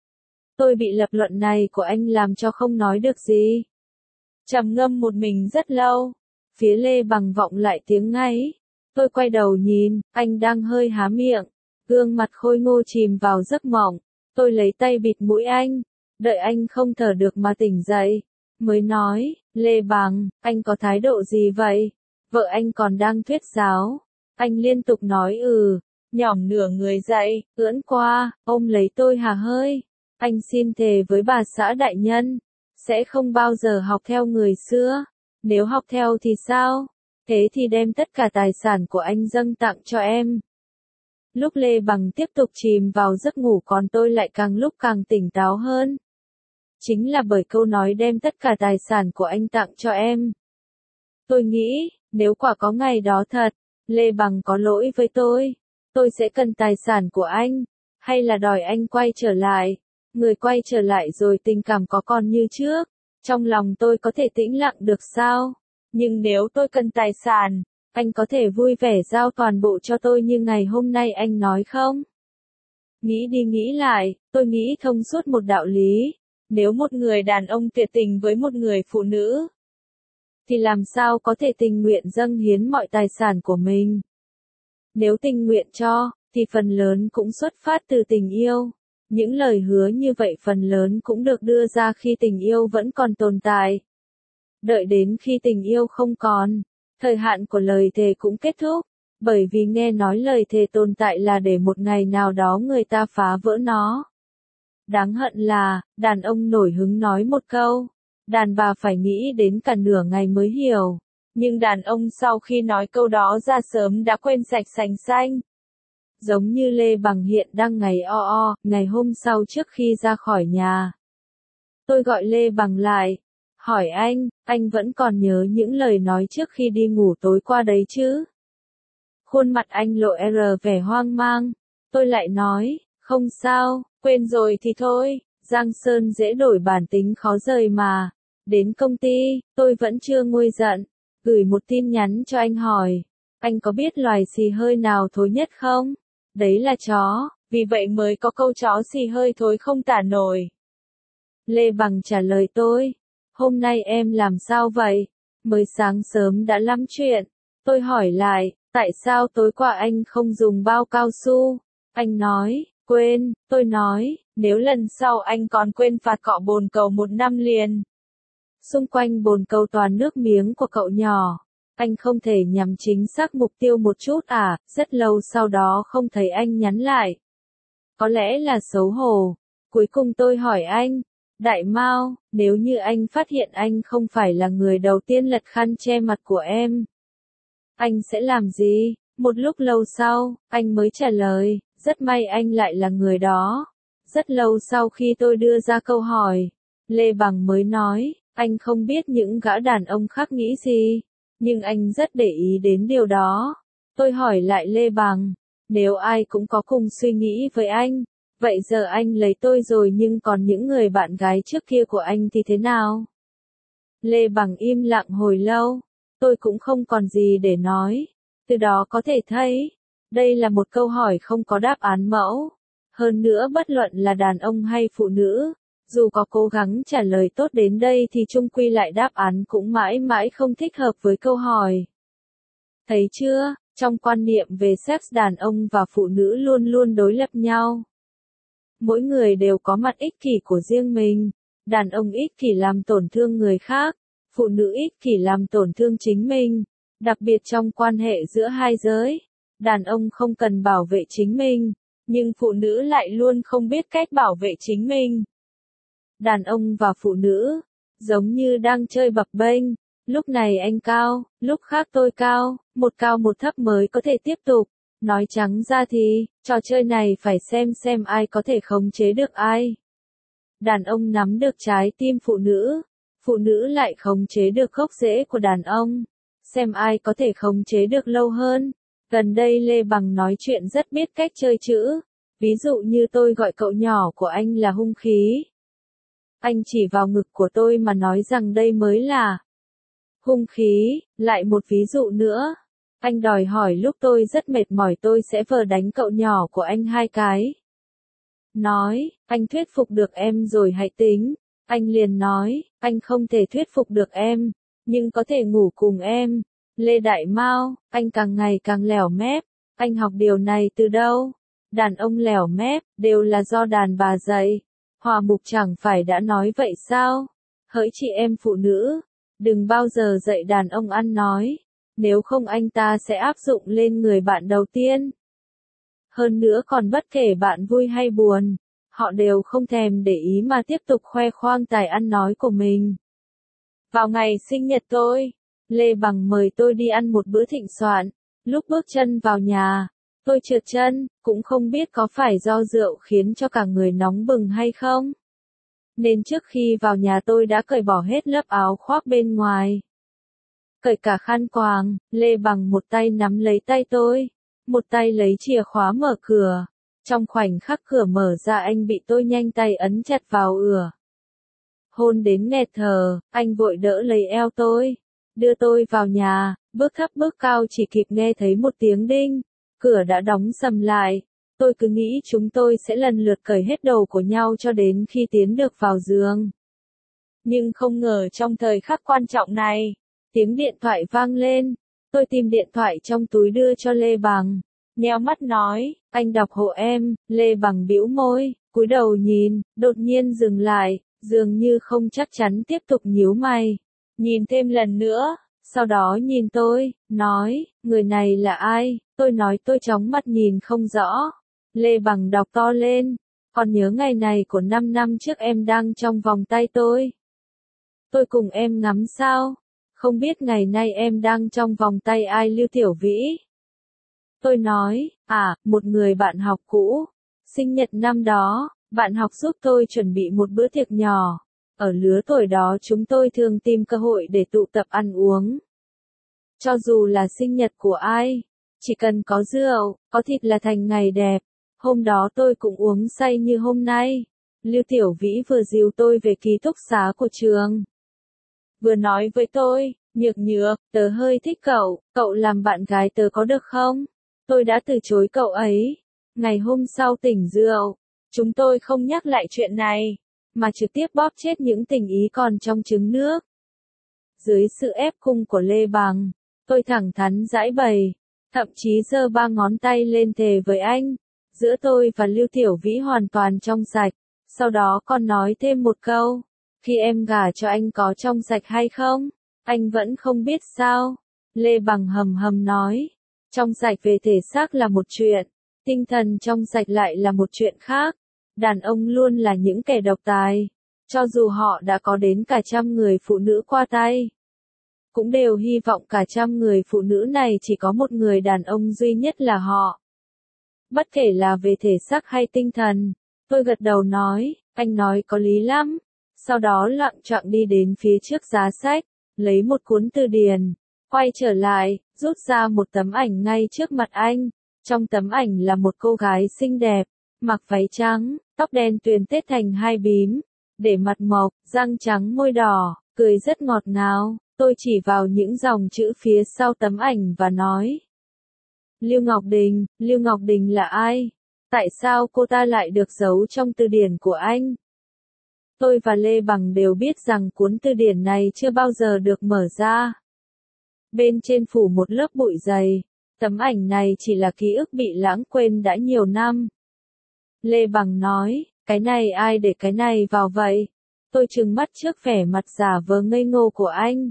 Tôi bị lập luận này của anh làm cho không nói được gì. Trầm ngâm một mình rất lâu. Phía Lê Bằng vọng lại tiếng ngáy. Tôi quay đầu nhìn, anh đang hơi há miệng. Gương mặt khôi ngô chìm vào giấc mộng. Tôi lấy tay bịt mũi anh. Đợi anh không thở được mà tỉnh dậy. Mới nói, Lê Bằng, anh có thái độ gì vậy? Vợ anh còn đang thuyết giáo. Anh liên tục nói nhỏm nửa người dậy, ưỡn qua, ôm lấy tôi hà hơi. Anh xin thề với bà xã đại nhân, sẽ không bao giờ học theo người xưa. Nếu học theo thì sao? Thế thì đem tất cả tài sản của anh dâng tặng cho em. Lúc Lê Bằng tiếp tục chìm vào giấc ngủ còn tôi lại càng lúc càng tỉnh táo hơn. Chính là bởi câu nói đem tất cả tài sản của anh tặng cho em. Tôi nghĩ, nếu quả có ngày đó thật, Lê Bằng có lỗi với tôi sẽ cần tài sản của anh, hay là đòi anh quay trở lại. Người quay trở lại rồi tình cảm có còn như trước, trong lòng tôi có thể tĩnh lặng được sao? Nhưng nếu tôi cần tài sản, anh có thể vui vẻ giao toàn bộ cho tôi như ngày hôm nay anh nói không? Nghĩ đi nghĩ lại, tôi nghĩ thông suốt một đạo lý. Nếu một người đàn ông tuyệt tình với một người phụ nữ, thì làm sao có thể tình nguyện dâng hiến mọi tài sản của mình? Nếu tình nguyện cho, thì phần lớn cũng xuất phát từ tình yêu. Những lời hứa như vậy phần lớn cũng được đưa ra khi tình yêu vẫn còn tồn tại. Đợi đến khi tình yêu không còn, thời hạn của lời thề cũng kết thúc, bởi vì nghe nói lời thề tồn tại là để một ngày nào đó người ta phá vỡ nó. Đáng hận là, đàn ông nổi hứng nói một câu, đàn bà phải nghĩ đến cả nửa ngày mới hiểu. Nhưng đàn ông sau khi nói câu đó ra sớm đã quên sạch sành xanh. Giống như Lê Bằng hiện đang ngày ngày hôm sau trước khi ra khỏi nhà. Tôi gọi Lê Bằng lại, hỏi anh vẫn còn nhớ những lời nói trước khi đi ngủ tối qua đấy chứ? Khuôn mặt anh lộ vẻ hoang mang. Tôi lại nói, không sao, quên rồi thì thôi, Giang Sơn dễ đổi bản tính khó rời mà. Đến công ty, tôi vẫn chưa nguôi giận, gửi một tin nhắn cho anh hỏi, anh có biết loài xì hơi nào thối nhất không? Đấy là chó, vì vậy mới có câu chó xì hơi thối không tả nổi. Lê Bằng trả lời tôi, hôm nay em làm sao vậy? Mới sáng sớm đã lắm chuyện. Tôi hỏi lại, tại sao tối qua anh không dùng bao cao su? Anh nói, quên. Tôi nói, nếu lần sau anh còn quên phạt cọ bồn cầu 1 năm liền. Xung quanh bồn cầu toàn nước miếng của cậu nhỏ. Anh không thể nhắm chính xác mục tiêu một chút à? Rất lâu sau đó không thấy anh nhắn lại. Có lẽ là xấu hổ. Cuối cùng tôi hỏi anh, Đại Mao, nếu như anh phát hiện anh không phải là người đầu tiên lật khăn che mặt của em, anh sẽ làm gì? Một lúc lâu sau, anh mới trả lời, rất may anh lại là người đó. Rất lâu sau khi tôi đưa ra câu hỏi, Lê Bằng mới nói, anh không biết những gã đàn ông khác nghĩ gì, nhưng anh rất để ý đến điều đó. Tôi hỏi lại Lê Bằng, nếu ai cũng có cùng suy nghĩ với anh, vậy giờ anh lấy tôi rồi nhưng còn những người bạn gái trước kia của anh thì thế nào? Lê Bằng im lặng hồi lâu, tôi cũng không còn gì để nói. Từ đó có thể thấy, đây là một câu hỏi không có đáp án mẫu. Hơn nữa bất luận là đàn ông hay phụ nữ, dù có cố gắng trả lời tốt đến đây thì chung quy lại đáp án cũng mãi mãi không thích hợp với câu hỏi. Thấy chưa, trong quan niệm về sex đàn ông và phụ nữ luôn luôn đối lập nhau. Mỗi người đều có mặt ích kỷ của riêng mình, đàn ông ích kỷ làm tổn thương người khác, phụ nữ ích kỷ làm tổn thương chính mình, đặc biệt trong quan hệ giữa hai giới. Đàn ông không cần bảo vệ chính mình, nhưng phụ nữ lại luôn không biết cách bảo vệ chính mình. Đàn ông và phụ nữ, giống như đang chơi bập bênh, lúc này anh cao, lúc khác tôi cao, một cao một thấp mới có thể tiếp tục. Nói trắng ra thì, trò chơi này phải xem ai có thể khống chế được ai. Đàn ông nắm được trái tim phụ nữ lại khống chế được gốc rễ của đàn ông. Xem ai có thể khống chế được lâu hơn. Gần đây Lê Bằng nói chuyện rất biết cách chơi chữ. Ví dụ như tôi gọi cậu nhỏ của anh là hung khí. Anh chỉ vào ngực của tôi mà nói rằng đây mới là Hung khí, lại một ví dụ nữa. Anh đòi hỏi lúc tôi rất mệt mỏi tôi sẽ vờ đánh cậu nhỏ của anh 2 cái. Nói, anh thuyết phục được em rồi hãy tính. Anh liền nói, anh không thể thuyết phục được em, nhưng có thể ngủ cùng em. Lê Đại Mao, anh càng ngày càng lẻo mép. Anh học điều này từ đâu? Đàn ông lẻo mép, đều là do đàn bà dạy. Hòa Mục chẳng phải đã nói vậy sao? Hỡi chị em phụ nữ, đừng bao giờ dạy đàn ông ăn nói, nếu không anh ta sẽ áp dụng lên người bạn đầu tiên. Hơn nữa còn bất kể bạn vui hay buồn, họ đều không thèm để ý mà tiếp tục khoe khoang tài ăn nói của mình. Vào ngày sinh nhật tôi, Lê Bằng mời tôi đi ăn một bữa thịnh soạn. Lúc bước chân vào nhà, tôi trượt chân, cũng không biết có phải do rượu khiến cho cả người nóng bừng hay không. Nên trước khi vào nhà tôi đã cởi bỏ hết lớp áo khoác bên ngoài. Cởi cả khăn quàng, Lê Bằng một tay nắm lấy tay tôi, một tay lấy chìa khóa mở cửa. Trong khoảnh khắc cửa mở ra anh bị tôi nhanh tay ấn chặt vào ửa. Hôn đến nghẹt thở, anh vội đỡ lấy eo tôi, đưa tôi vào nhà, bước thấp bước cao chỉ kịp nghe thấy một tiếng đinh, cửa đã đóng sầm lại. Tôi cứ nghĩ chúng tôi sẽ lần lượt cởi hết đồ của nhau cho đến khi tiến được vào giường. Nhưng không ngờ trong thời khắc quan trọng này, tiếng điện thoại vang lên. Tôi tìm điện thoại trong túi đưa cho Lê Bằng, nheo mắt nói, anh đọc hộ em. Lê Bằng bĩu môi, cúi đầu nhìn, đột nhiên dừng lại, dường như không chắc chắn tiếp tục nhíu mày. Nhìn thêm lần nữa, sau đó nhìn tôi, nói, người này là ai? Tôi nói tôi chóng mặt nhìn không rõ. Lê Bằng đọc to lên, còn nhớ ngày này của 5 năm trước em đang trong vòng tay tôi. Tôi cùng em ngắm sao? Không biết ngày nay em đang trong vòng tay ai? Lưu Tiểu Vĩ. Tôi nói, một người bạn học cũ. Sinh nhật năm đó, bạn học giúp tôi chuẩn bị một bữa tiệc nhỏ. Ở lứa tuổi đó chúng tôi thường tìm cơ hội để tụ tập ăn uống. Cho dù là sinh nhật của ai, chỉ cần có rượu, có thịt là thành ngày đẹp. Hôm đó tôi cũng uống say như hôm nay. Lưu Tiểu Vĩ vừa dìu tôi về ký túc xá của trường. Vừa nói với tôi, Nhược Nhược, tớ hơi thích cậu làm bạn gái tớ có được không? Tôi đã từ chối cậu ấy. Ngày hôm sau tỉnh rượu, chúng tôi không nhắc lại chuyện này, mà trực tiếp bóp chết những tình ý còn trong trứng nước. Dưới sự ép cung của Lê Bằng, tôi thẳng thắn giãi bày, thậm chí giơ 3 ngón tay lên thề với anh. Giữa tôi và Lưu Tiểu Vĩ hoàn toàn trong sạch. Sau đó còn nói thêm một câu, khi em gả cho anh có trong sạch hay không? Anh vẫn không biết sao? Lê Bằng hầm hầm nói, trong sạch về thể xác là một chuyện, tinh thần trong sạch lại là một chuyện khác. Đàn ông luôn là những kẻ độc tài, cho dù họ đã có đến cả 100 người phụ nữ qua tay, cũng đều hy vọng cả 100 người phụ nữ này chỉ có một người đàn ông duy nhất là họ. Bất kể là về thể xác hay tinh thần. Tôi gật đầu nói, anh nói có lý lắm. Sau đó loạng choạng đi đến phía trước giá sách, lấy một cuốn từ điển, quay trở lại, rút ra một tấm ảnh ngay trước mặt anh. Trong tấm ảnh là một cô gái xinh đẹp, mặc váy trắng, tóc đen tuyền tết thành 2 bím, để mặt mộc, răng trắng môi đỏ, cười rất ngọt ngào. Tôi chỉ vào những dòng chữ phía sau tấm ảnh và nói, Lưu Ngọc Đình là ai? Tại sao cô ta lại được giấu trong từ điển của anh? Tôi và Lê Bằng đều biết rằng cuốn từ điển này chưa bao giờ được mở ra. Bên trên phủ một lớp bụi dày, tấm ảnh này chỉ là ký ức bị lãng quên đã nhiều năm. Lê Bằng nói, cái này ai để cái này vào vậy? Tôi trừng mắt trước vẻ mặt giả vờ ngây ngô của anh.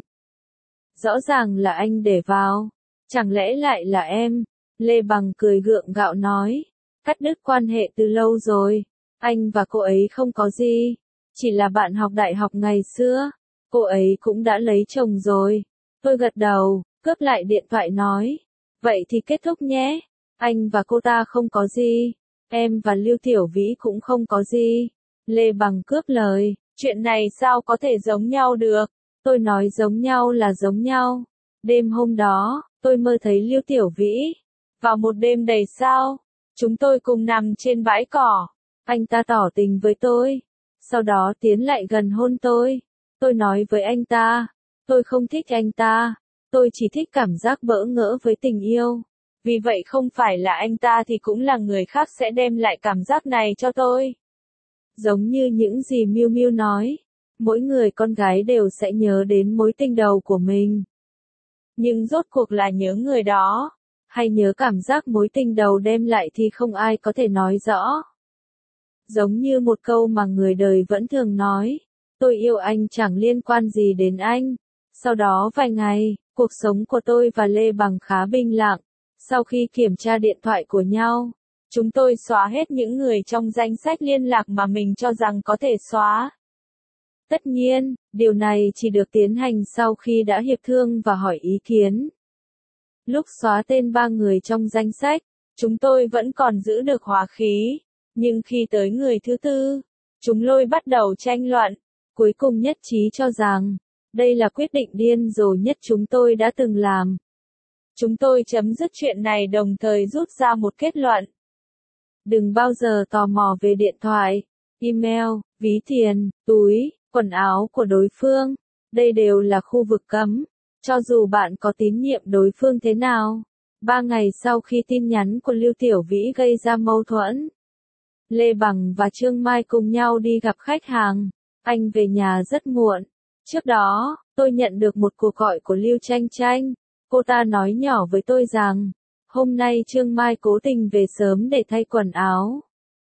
Rõ ràng là anh để vào, chẳng lẽ lại là em? Lê Bằng cười gượng gạo nói, cắt đứt quan hệ từ lâu rồi, anh và cô ấy không có gì, chỉ là bạn học đại học ngày xưa, cô ấy cũng đã lấy chồng rồi. Tôi gật đầu, cướp lại điện thoại nói, vậy thì kết thúc nhé, anh và cô ta không có gì, em và Lưu Tiểu Vĩ cũng không có gì. Lê Bằng cướp lời, chuyện này sao có thể giống nhau được? Tôi nói giống nhau là giống nhau. Đêm hôm đó, tôi mơ thấy Lưu Tiểu Vĩ. Vào một đêm đầy sao, chúng tôi cùng nằm trên bãi cỏ. Anh ta tỏ tình với tôi. Sau đó tiến lại gần hôn tôi. Tôi nói với anh ta, Tôi không thích anh ta. Tôi chỉ thích cảm giác bỡ ngỡ với tình yêu. Vì vậy không phải là anh ta thì cũng là người khác sẽ đem lại cảm giác này cho tôi. Giống như những gì Miu Miu nói, mỗi người con gái đều sẽ nhớ đến mối tình đầu của mình. Nhưng rốt cuộc là nhớ người đó, hay nhớ cảm giác mối tình đầu đem lại thì không ai có thể nói rõ. Giống như một câu mà người đời vẫn thường nói, tôi yêu anh chẳng liên quan gì đến anh. Sau đó vài ngày, cuộc sống của tôi và Lê Bằng khá bình lặng. Sau khi kiểm tra điện thoại của nhau, chúng tôi xóa hết những người trong danh sách liên lạc mà mình cho rằng có thể xóa. Tất nhiên, điều này chỉ được tiến hành sau khi đã hiệp thương và hỏi ý kiến. Lúc xóa tên 3 người trong danh sách, chúng tôi vẫn còn giữ được hòa khí. Nhưng khi tới người thứ tư, chúng tôi bắt đầu tranh luận. Cuối cùng nhất trí cho rằng, đây là quyết định điên rồ nhất chúng tôi đã từng làm. Chúng tôi chấm dứt chuyện này đồng thời rút ra một kết luận. Đừng bao giờ tò mò về điện thoại, email, ví tiền, túi, quần áo của đối phương. Đây đều là khu vực cấm. Cho dù bạn có tín nhiệm đối phương thế nào. 3 ngày sau khi tin nhắn của Lưu Tiểu Vĩ gây ra mâu thuẫn, Lê Bằng và Trương Mai cùng nhau đi gặp khách hàng. Anh về nhà rất muộn. Trước đó, tôi nhận được một cuộc gọi của Lưu Chanh Chanh. Cô ta nói nhỏ với tôi rằng, hôm nay Trương Mai cố tình về sớm để thay quần áo.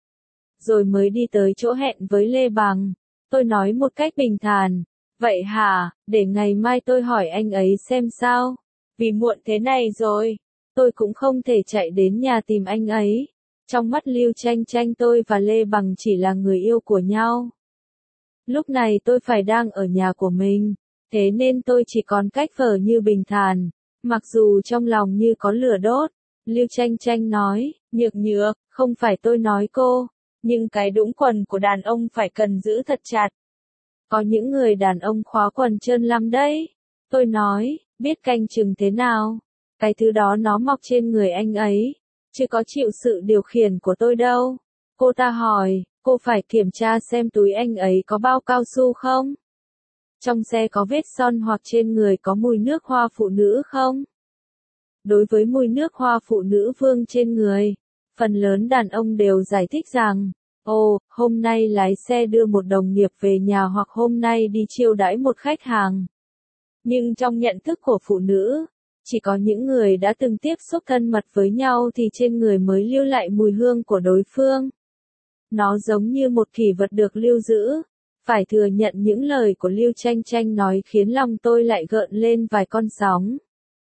Rồi mới đi tới chỗ hẹn với Lê Bằng. Tôi nói một cách bình thản, vậy hả, để ngày mai tôi hỏi anh ấy xem sao. Vì muộn thế này rồi, tôi cũng không thể chạy đến nhà tìm anh ấy. Trong mắt Lưu Chanh Chanh tôi và Lê Bằng chỉ là người yêu của nhau. Lúc này tôi phải đang ở nhà của mình, thế nên tôi chỉ còn cách vờ như bình thản, mặc dù trong lòng như có lửa đốt. Lưu Chanh Chanh nói, nhược nhược, không phải tôi nói cô, nhưng cái đũng quần của đàn ông phải cần giữ thật chặt. Có những người đàn ông khóa quần trơn lắm đấy. Tôi nói, biết canh chừng thế nào, cái thứ đó nó mọc trên người anh ấy, chứ có chịu sự điều khiển của tôi đâu. Cô ta hỏi, cô phải kiểm tra xem túi anh ấy có bao cao su không? Trong xe có vết son hoặc trên người có mùi nước hoa phụ nữ không? Đối với mùi nước hoa phụ nữ vương trên người, phần lớn đàn ông đều giải thích rằng, ồ, hôm nay lái xe đưa một đồng nghiệp về nhà hoặc hôm nay đi chiêu đãi một khách hàng. Nhưng trong nhận thức của phụ nữ, chỉ có những người đã từng tiếp xúc thân mật với nhau thì trên người mới lưu lại mùi hương của đối phương. Nó giống như một kỷ vật được lưu giữ. Phải thừa nhận những lời của Lưu Chanh Chanh nói khiến lòng tôi lại gợn lên vài con sóng.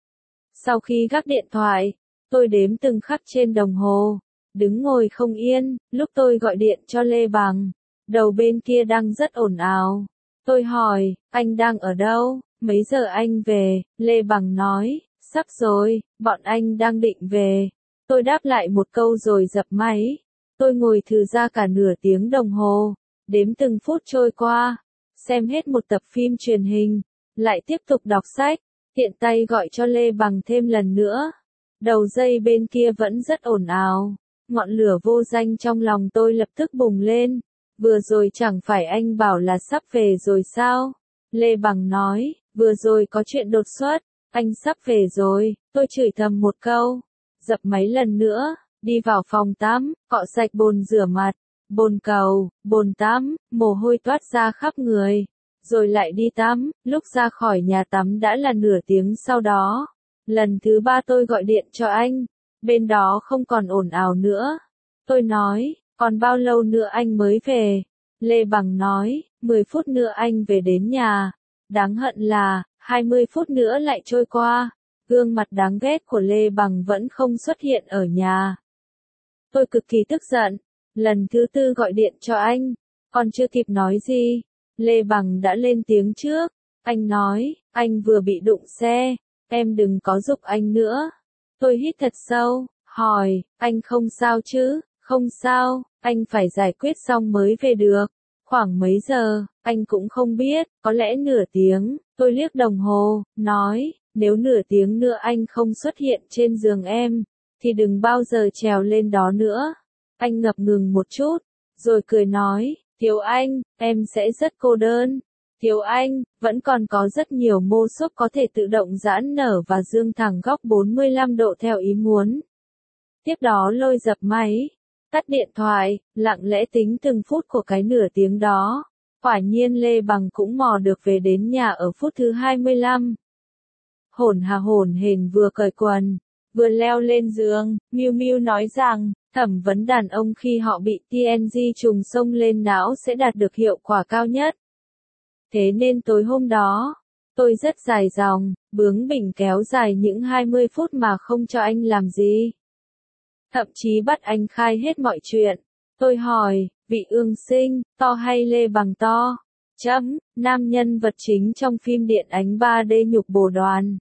Sau khi gác điện thoại, tôi đếm từng khắc trên đồng hồ, đứng ngồi không yên. Lúc tôi gọi điện cho Lê Bằng, đầu bên kia đang rất ồn ào. Tôi hỏi, anh đang ở đâu, mấy giờ anh về? Lê Bằng nói, sắp rồi, bọn anh đang định về. Tôi đáp lại một câu rồi dập máy. Tôi ngồi thử ra cả nửa tiếng đồng hồ, đếm từng phút trôi qua, xem hết một tập phim truyền hình, lại tiếp tục đọc sách, tiện tay gọi cho Lê Bằng thêm lần nữa. Đầu dây bên kia vẫn rất ồn ào, ngọn lửa vô danh trong lòng tôi lập tức bùng lên. Vừa rồi chẳng phải anh bảo là sắp về rồi sao? Lê Bằng nói, vừa rồi có chuyện đột xuất, anh sắp về rồi. Tôi chửi thầm một câu, dập máy lần nữa, đi vào phòng tắm, cọ sạch bồn rửa mặt, bồn cầu, bồn tắm, mồ hôi toát ra khắp người, rồi lại đi tắm. Lúc ra khỏi nhà tắm đã là nửa tiếng sau đó. Lần thứ 3 tôi gọi điện cho anh, bên đó không còn ồn ào nữa. Tôi nói, còn bao lâu nữa anh mới về? Lê Bằng nói, 10 phút nữa anh về đến nhà. Đáng hận là, 20 phút nữa lại trôi qua. Gương mặt đáng ghét của Lê Bằng vẫn không xuất hiện ở nhà. Tôi cực kỳ tức giận. Lần thứ 4 gọi điện cho anh, còn chưa kịp nói gì, Lê Bằng đã lên tiếng trước. Anh nói, anh vừa bị đụng xe, em đừng có giục anh nữa. Tôi hít thật sâu, hỏi, anh không sao chứ? Không sao, anh phải giải quyết xong mới về được. Khoảng mấy giờ, anh cũng không biết, có lẽ nửa tiếng. Tôi liếc đồng hồ, nói, nếu nửa tiếng nữa anh không xuất hiện trên giường em, thì đừng bao giờ trèo lên đó nữa. Anh ngập ngừng một chút, rồi cười nói, thiếu anh, em sẽ rất cô đơn. Thiếu anh, vẫn còn có rất nhiều mô xốp có thể tự động giãn nở và dương thẳng góc 45 độ theo ý muốn. Tiếp đó lôi dập máy, tắt điện thoại, lặng lẽ tính từng phút của cái nửa tiếng đó. Quả nhiên Lê Bằng cũng mò được về đến nhà ở phút thứ 25. Hổn hển vừa cởi quần, vừa leo lên giường, Miu Miu nói rằng, thẩm vấn đàn ông khi họ bị TNG trùng xông lên não sẽ đạt được hiệu quả cao nhất. Thế nên tối hôm đó, tôi rất dài dòng, bướng bỉnh kéo dài những 20 phút mà không cho anh làm gì. Thậm chí bắt anh khai hết mọi chuyện. Tôi hỏi, vị ương sinh, to hay Lê Bằng to? Nam nhân vật chính trong phim điện ánh 3D nhục bồ đoàn.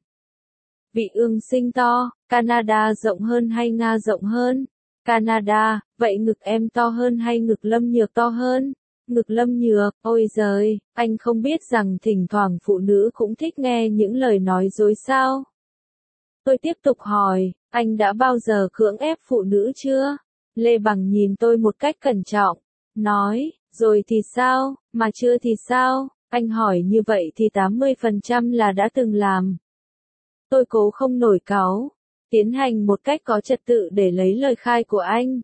Vị ương sinh to, Canada rộng hơn hay Nga rộng hơn? Canada, vậy ngực em to hơn hay ngực Lâm Nhược to hơn? Ngực Lâm Nhược, ôi giời, anh không biết rằng thỉnh thoảng phụ nữ cũng thích nghe những lời nói dối sao? Tôi tiếp tục hỏi, anh đã bao giờ cưỡng ép phụ nữ chưa? Lê Bằng nhìn tôi một cách cẩn trọng, nói, rồi thì sao, mà chưa thì sao? Anh hỏi như vậy thì 80% là đã từng làm. Tôi cố không nổi cáu, tiến hành một cách có trật tự để lấy lời khai của anh.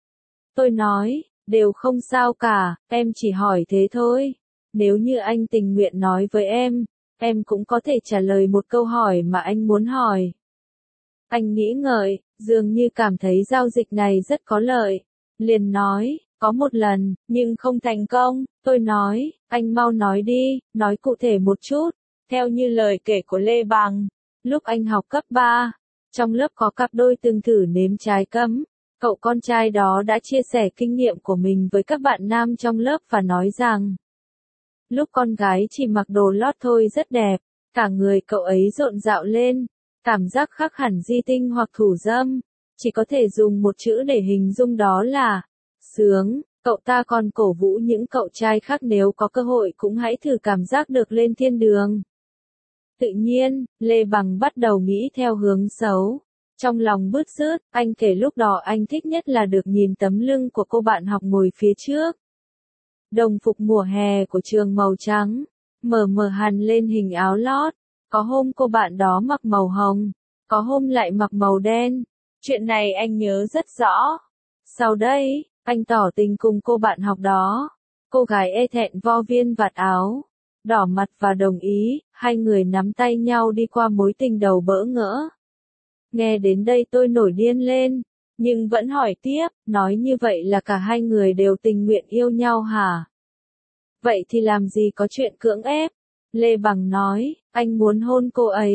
Tôi nói, đều không sao cả, em chỉ hỏi thế thôi. Nếu như anh tình nguyện nói với em cũng có thể trả lời một câu hỏi mà anh muốn hỏi. Anh nghĩ ngợi, dường như cảm thấy giao dịch này rất có lợi. Liền nói, có một lần, nhưng không thành công. Tôi nói, anh mau nói đi, nói cụ thể một chút. Theo như lời kể của Lê Bằng, lúc anh học cấp 3, trong lớp có cặp đôi từng thử nếm trái cấm. Cậu con trai đó đã chia sẻ kinh nghiệm của mình với các bạn nam trong lớp và nói rằng, lúc con gái chỉ mặc đồ lót thôi rất đẹp, cả người cậu ấy rộn rạo lên, cảm giác khác hẳn di tinh hoặc thủ dâm, chỉ có thể dùng một chữ để hình dung đó là sướng. Cậu ta còn cổ vũ những cậu trai khác nếu có cơ hội cũng hãy thử cảm giác được lên thiên đường. Tự nhiên, Lê Bằng bắt đầu nghĩ theo hướng xấu. Trong lòng bứt rứt, anh kể lúc đó anh thích nhất là được nhìn tấm lưng của cô bạn học ngồi phía trước. Đồng phục mùa hè của trường màu trắng, mờ hằn lên hình áo lót. Có hôm cô bạn đó mặc màu hồng, có hôm lại mặc màu đen. Chuyện này anh nhớ rất rõ. Sau đây, anh tỏ tình cùng cô bạn học đó. Cô gái e thẹn vo viên vạt áo, đỏ mặt và đồng ý, hai người nắm tay nhau đi qua mối tình đầu bỡ ngỡ. Nghe đến đây tôi nổi điên lên, nhưng vẫn hỏi tiếp, nói như vậy là cả hai người đều tình nguyện yêu nhau hả? Vậy thì làm gì có chuyện cưỡng ép? Lê Bằng nói, anh muốn hôn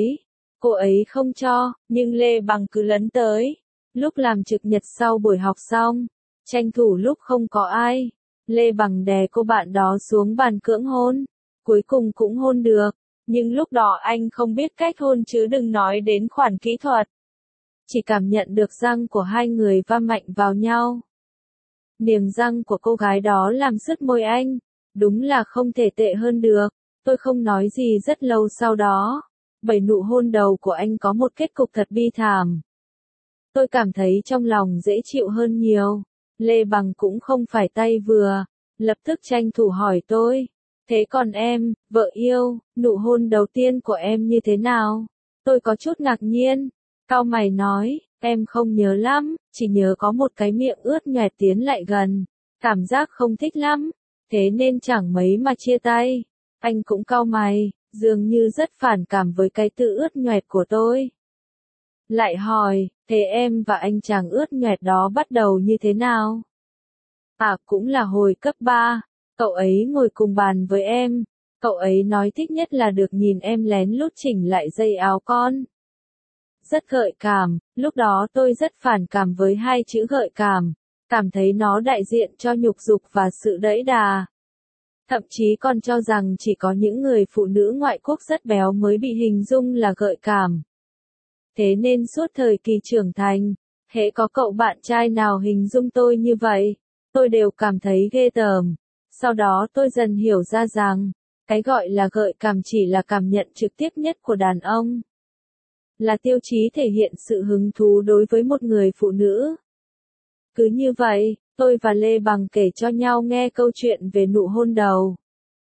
cô ấy không cho, nhưng Lê Bằng cứ lấn tới. Lúc làm trực nhật sau buổi học xong, tranh thủ lúc không có ai, Lê Bằng đè cô bạn đó xuống bàn cưỡng hôn, cuối cùng cũng hôn được, nhưng lúc đó anh không biết cách hôn chứ đừng nói đến khoản kỹ thuật. Chỉ cảm nhận được răng của hai người va mạnh vào nhau. Niềng răng của cô gái đó làm sứt môi anh, đúng là không thể tệ hơn được. Tôi không nói gì rất lâu sau đó. 7 nụ hôn đầu của anh có một kết cục thật bi thảm. Tôi cảm thấy trong lòng dễ chịu hơn nhiều. Lê Bằng cũng không phải tay vừa, lập tức tranh thủ hỏi tôi. Thế còn em, vợ yêu, nụ hôn đầu tiên của em như thế nào? Tôi có chút ngạc nhiên. Cau mày nói, em không nhớ lắm, chỉ nhớ có một cái miệng ướt nhòe tiến lại gần. Cảm giác không thích lắm, thế nên chẳng mấy mà chia tay. Anh cũng cau mày, dường như rất phản cảm với cái tự ướt nhoẹt của tôi. Lại hỏi, thế em và anh chàng ướt nhoẹt đó bắt đầu như thế nào? À, cũng là hồi cấp 3, cậu ấy ngồi cùng bàn với em. Cậu ấy nói thích nhất là được nhìn em lén lút chỉnh lại dây áo con. Rất gợi cảm, lúc đó tôi rất phản cảm với hai chữ gợi cảm thấy nó đại diện cho nhục dục và sự đẫy đà. Thậm chí còn cho rằng chỉ có những người phụ nữ ngoại quốc rất béo mới bị hình dung là gợi cảm. Thế nên suốt thời kỳ trưởng thành, hễ có cậu bạn trai nào hình dung tôi như vậy, tôi đều cảm thấy ghê tởm. Sau đó tôi dần hiểu ra rằng, cái gọi là gợi cảm chỉ là cảm nhận trực tiếp nhất của đàn ông. Là tiêu chí thể hiện sự hứng thú đối với một người phụ nữ. Cứ như vậy, tôi và Lê Bằng kể cho nhau nghe câu chuyện về nụ hôn đầu.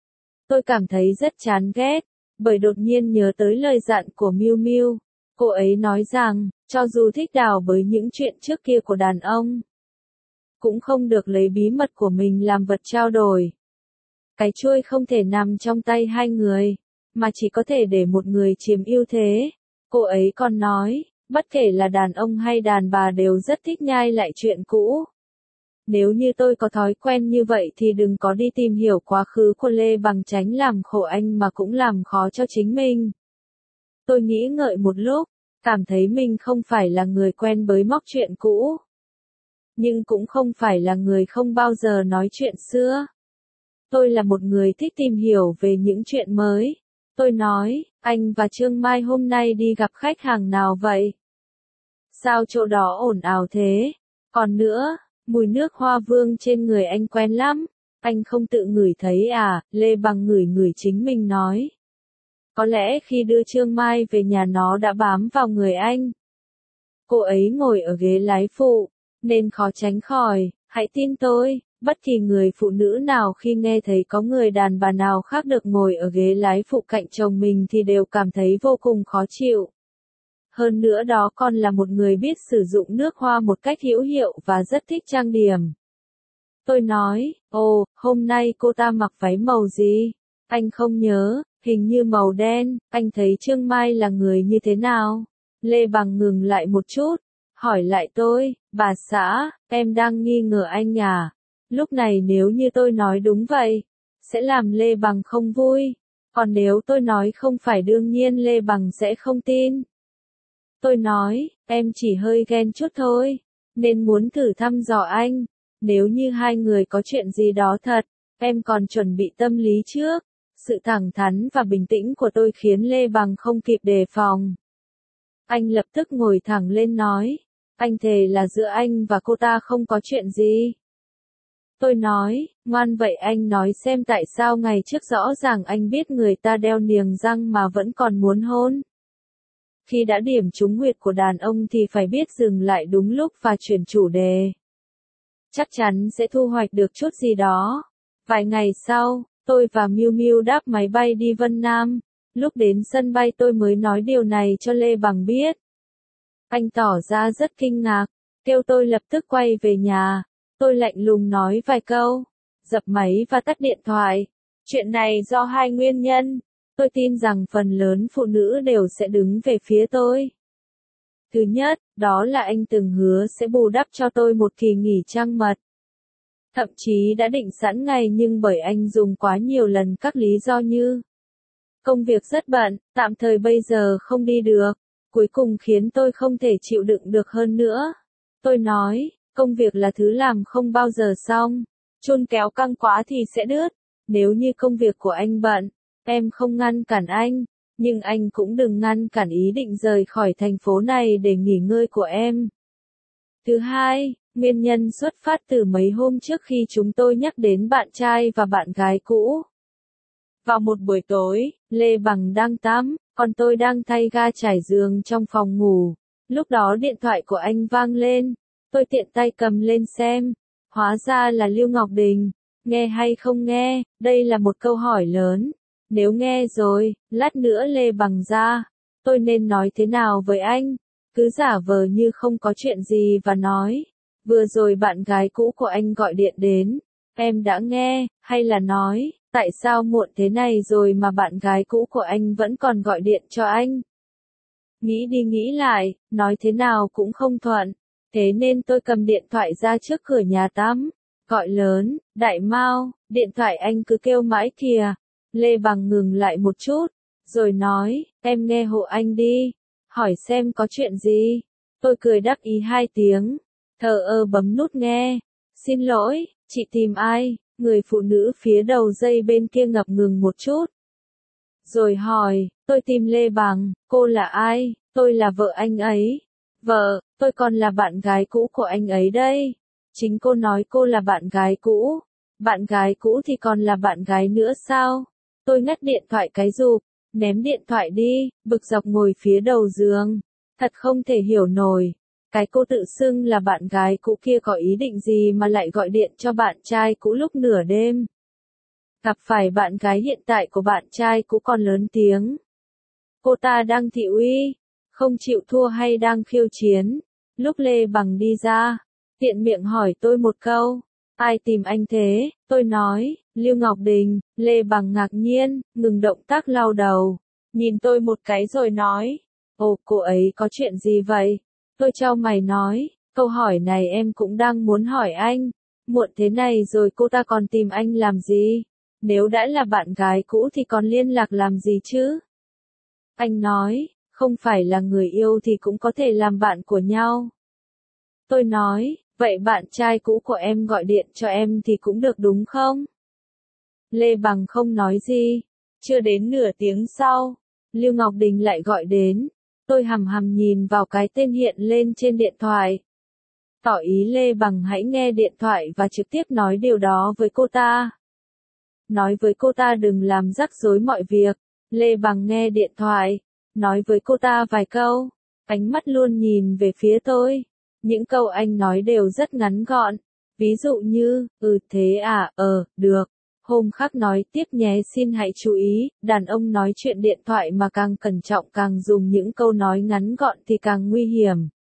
Tôi cảm thấy rất chán ghét, bởi đột nhiên nhớ tới lời dặn của Miu Miu. Cô ấy nói rằng, cho dù thích đào bới những chuyện trước kia của đàn ông, cũng không được lấy bí mật của mình làm vật trao đổi. Cái chuôi không thể nằm trong tay hai người, mà chỉ có thể để một người chiếm ưu thế. Cô ấy còn nói, bất kể là đàn ông hay đàn bà đều rất thích nhai lại chuyện cũ. Nếu như tôi có thói quen như vậy thì đừng có đi tìm hiểu quá khứ của Lê Bằng, tránh làm khổ anh mà cũng làm khó cho chính mình. Tôi nghĩ ngợi một lúc, cảm thấy mình không phải là người quen bới móc chuyện cũ, nhưng cũng không phải là người không bao giờ nói chuyện xưa. Tôi là một người thích tìm hiểu về những chuyện mới. Tôi nói, anh và Trương Mai hôm nay đi gặp khách hàng nào vậy? Sao chỗ đó ồn ào thế? Còn nữa, mùi nước hoa vương trên người anh quen lắm. Anh không tự ngửi thấy à? Lê Bằng ngửi ngửi chính mình nói. Có lẽ khi đưa Trương Mai về nhà nó đã bám vào người anh. Cô ấy ngồi ở ghế lái phụ, nên khó tránh khỏi. Hãy tin tôi, bất kỳ người phụ nữ nào khi nghe thấy có người đàn bà nào khác được ngồi ở ghế lái phụ cạnh chồng mình thì đều cảm thấy vô cùng khó chịu. Hơn nữa đó còn là một người biết sử dụng nước hoa một cách hữu hiệu và rất thích trang điểm. Tôi nói, ồ, hôm nay cô ta mặc váy màu gì? Anh không nhớ, hình như màu đen. Anh thấy Trương Mai là người như thế nào? Lê Bằng ngừng lại một chút, hỏi lại tôi, bà xã, em đang nghi ngờ anh à? Lúc này nếu như tôi nói đúng vậy, sẽ làm Lê Bằng không vui. Còn nếu tôi nói không phải đương nhiên Lê Bằng sẽ không tin. Tôi nói, em chỉ hơi ghen chút thôi, nên muốn thử thăm dò anh. Nếu như hai người có chuyện gì đó thật, em còn chuẩn bị tâm lý trước. Sự thẳng thắn và bình tĩnh của tôi khiến Lê Bằng không kịp đề phòng. Anh lập tức ngồi thẳng lên nói, anh thề là giữa anh và cô ta không có chuyện gì. Tôi nói, ngoan vậy anh nói xem tại sao ngày trước rõ ràng anh biết người ta đeo niềng răng mà vẫn còn muốn hôn. Khi đã điểm trúng huyệt của đàn ông thì phải biết dừng lại đúng lúc và chuyển chủ đề. Chắc chắn sẽ thu hoạch được chút gì đó. Vài ngày sau, tôi và Miu Miu đáp máy bay đi Vân Nam. Lúc đến sân bay tôi mới nói điều này cho Lê Bằng biết. Anh tỏ ra rất kinh ngạc, kêu tôi lập tức quay về nhà. Tôi lạnh lùng nói vài câu, dập máy và tắt điện thoại. Chuyện này do hai nguyên nhân. Tôi tin rằng phần lớn phụ nữ đều sẽ đứng về phía tôi. Thứ nhất, đó là anh từng hứa sẽ bù đắp cho tôi một kỳ nghỉ trăng mật. Thậm chí đã định sẵn ngày nhưng bởi anh dùng quá nhiều lần các lý do như công việc rất bận, tạm thời bây giờ không đi được, cuối cùng khiến tôi không thể chịu đựng được hơn nữa. Tôi nói, công việc là thứ làm không bao giờ xong, chôn kéo căng quá thì sẽ đứt. Nếu như công việc của anh bận, em không ngăn cản anh, nhưng anh cũng đừng ngăn cản ý định rời khỏi thành phố này để nghỉ ngơi của em. Thứ hai, nguyên nhân xuất phát từ mấy hôm trước khi chúng tôi nhắc đến bạn trai và bạn gái cũ. Vào một buổi tối, Lê Bằng đang tắm, còn tôi đang thay ga trải giường trong phòng ngủ. Lúc đó điện thoại của anh vang lên, tôi tiện tay cầm lên xem. Hóa ra là Lưu Ngọc Đình. Nghe hay không nghe, đây là một câu hỏi lớn. Nếu nghe rồi, lát nữa Lê Bằng ra, tôi nên nói thế nào với anh? Cứ giả vờ như không có chuyện gì và nói, vừa rồi bạn gái cũ của anh gọi điện đến, em đã nghe, hay là nói, tại sao muộn thế này rồi mà bạn gái cũ của anh vẫn còn gọi điện cho anh? Nghĩ đi nghĩ lại, nói thế nào cũng không thuận, thế nên tôi cầm điện thoại ra trước cửa nhà tắm, gọi lớn, Đại Mao, điện thoại anh cứ kêu mãi kìa. Lê Bằng ngừng lại một chút, rồi nói, em nghe hộ anh đi, hỏi xem có chuyện gì. Tôi cười đáp ý hai tiếng, thờ ơ bấm nút nghe. Xin lỗi, chị tìm ai? Người phụ nữ phía đầu dây bên kia ngập ngừng một chút. Rồi hỏi, tôi tìm Lê Bằng, cô là ai? Tôi là vợ anh ấy. Vợ, tôi còn là bạn gái cũ của anh ấy đây. Chính cô nói cô là bạn gái cũ. Bạn gái cũ thì còn là bạn gái nữa sao? Tôi ngắt điện thoại cái rụp, ném điện thoại đi, bực dọc ngồi phía đầu giường. Thật không thể hiểu nổi. Cái cô tự xưng là bạn gái cũ kia có ý định gì mà lại gọi điện cho bạn trai cũ lúc nửa đêm. Gặp phải bạn gái hiện tại của bạn trai cũ còn lớn tiếng. Cô ta đang thị uy, không chịu thua hay đang khiêu chiến. Lúc Lê Bằng đi ra, tiện miệng hỏi tôi một câu. Ai tìm anh thế? Tôi nói, Lưu Ngọc Đình. Lê Bằng ngạc nhiên, ngừng động tác lau đầu. Nhìn tôi một cái rồi nói. Ồ, cô ấy có chuyện gì vậy? Tôi chau mày nói, câu hỏi này em cũng đang muốn hỏi anh. Muộn thế này rồi cô ta còn tìm anh làm gì? Nếu đã là bạn gái cũ thì còn liên lạc làm gì chứ? Anh nói, không phải là người yêu thì cũng có thể làm bạn của nhau. Tôi nói, vậy bạn trai cũ của em gọi điện cho em thì cũng được đúng không? Lê Bằng không nói gì. Chưa đến nửa tiếng sau, Lưu Ngọc Đình lại gọi đến. Tôi hằm hằm nhìn vào cái tên hiện lên trên điện thoại. Tỏ ý Lê Bằng hãy nghe điện thoại và trực tiếp nói điều đó với cô ta. Nói với cô ta đừng làm rắc rối mọi việc. Lê Bằng nghe điện thoại, nói với cô ta vài câu, ánh mắt luôn nhìn về phía tôi. Những câu anh nói đều rất ngắn gọn. Ví dụ như, thế à, được. Hôm khác nói tiếp nhé, xin hãy chú ý, đàn ông nói chuyện điện thoại mà càng cẩn trọng càng dùng những câu nói ngắn gọn thì càng nguy hiểm.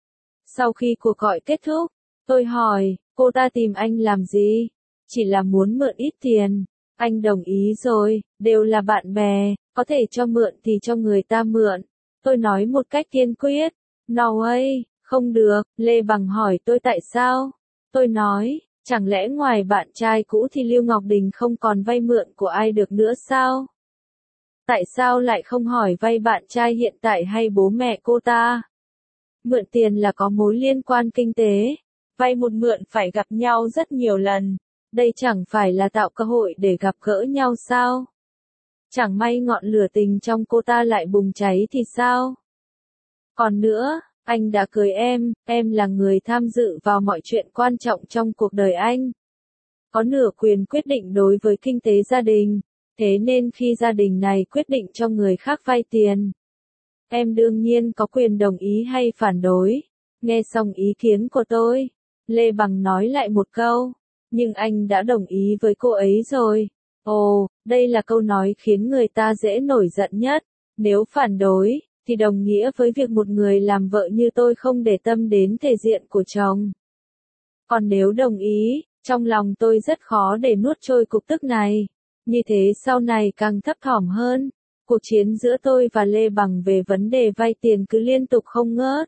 Sau khi cuộc gọi kết thúc, tôi hỏi, cô ta tìm anh làm gì? Chỉ là muốn mượn ít tiền. Anh đồng ý rồi, đều là bạn bè, có thể cho mượn thì cho người ta mượn. Tôi nói một cách kiên quyết. No way, không được. Lê Bằng hỏi tôi tại sao? Tôi nói, chẳng lẽ ngoài bạn trai cũ thì Lưu Ngọc Đình không còn vay mượn của ai được nữa sao? Tại sao lại không hỏi vay bạn trai hiện tại hay bố mẹ cô ta? Mượn tiền là có mối liên quan kinh tế. Vay một mượn phải gặp nhau rất nhiều lần. Đây chẳng phải là tạo cơ hội để gặp gỡ nhau sao? Chẳng may ngọn lửa tình trong cô ta lại bùng cháy thì sao? Còn nữa, anh đã cưới em là người tham dự vào mọi chuyện quan trọng trong cuộc đời anh. Có nửa quyền quyết định đối với kinh tế gia đình, thế nên khi gia đình này quyết định cho người khác vay tiền, em đương nhiên có quyền đồng ý hay phản đối. Nghe xong ý kiến của tôi, Lê Bằng nói lại một câu, nhưng anh đã đồng ý với cô ấy rồi. Ồ, đây là câu nói khiến người ta dễ nổi giận nhất. Nếu phản đối, thì đồng nghĩa với việc một người làm vợ như tôi không để tâm đến thể diện của chồng. Còn nếu đồng ý, trong lòng tôi rất khó để nuốt trôi cục tức này. Như thế sau này càng thấp thỏm hơn. Cuộc chiến giữa tôi và Lê Bằng về vấn đề vay tiền cứ liên tục không ngớt.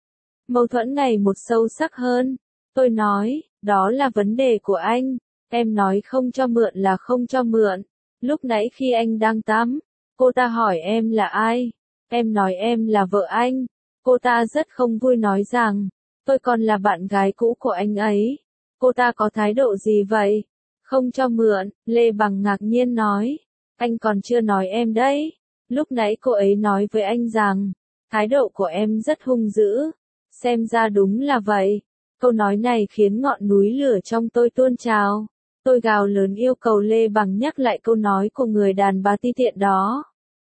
Mâu thuẫn ngày một sâu sắc hơn. Tôi nói, đó là vấn đề của anh. Em nói không cho mượn là không cho mượn. Lúc nãy khi anh đang tắm, cô ta hỏi em là ai. Em nói em là vợ anh. Cô ta rất không vui nói rằng, tôi còn là bạn gái cũ của anh ấy. Cô ta có thái độ gì vậy? Không cho mượn, Lê Bằng ngạc nhiên nói. Anh còn chưa nói em đấy. Lúc nãy cô ấy nói với anh rằng, thái độ của em rất hung dữ. Xem ra đúng là vậy. Câu nói này khiến ngọn núi lửa trong tôi tuôn trào. Tôi gào lớn yêu cầu Lê Bằng nhắc lại câu nói của người đàn bà ti tiện đó.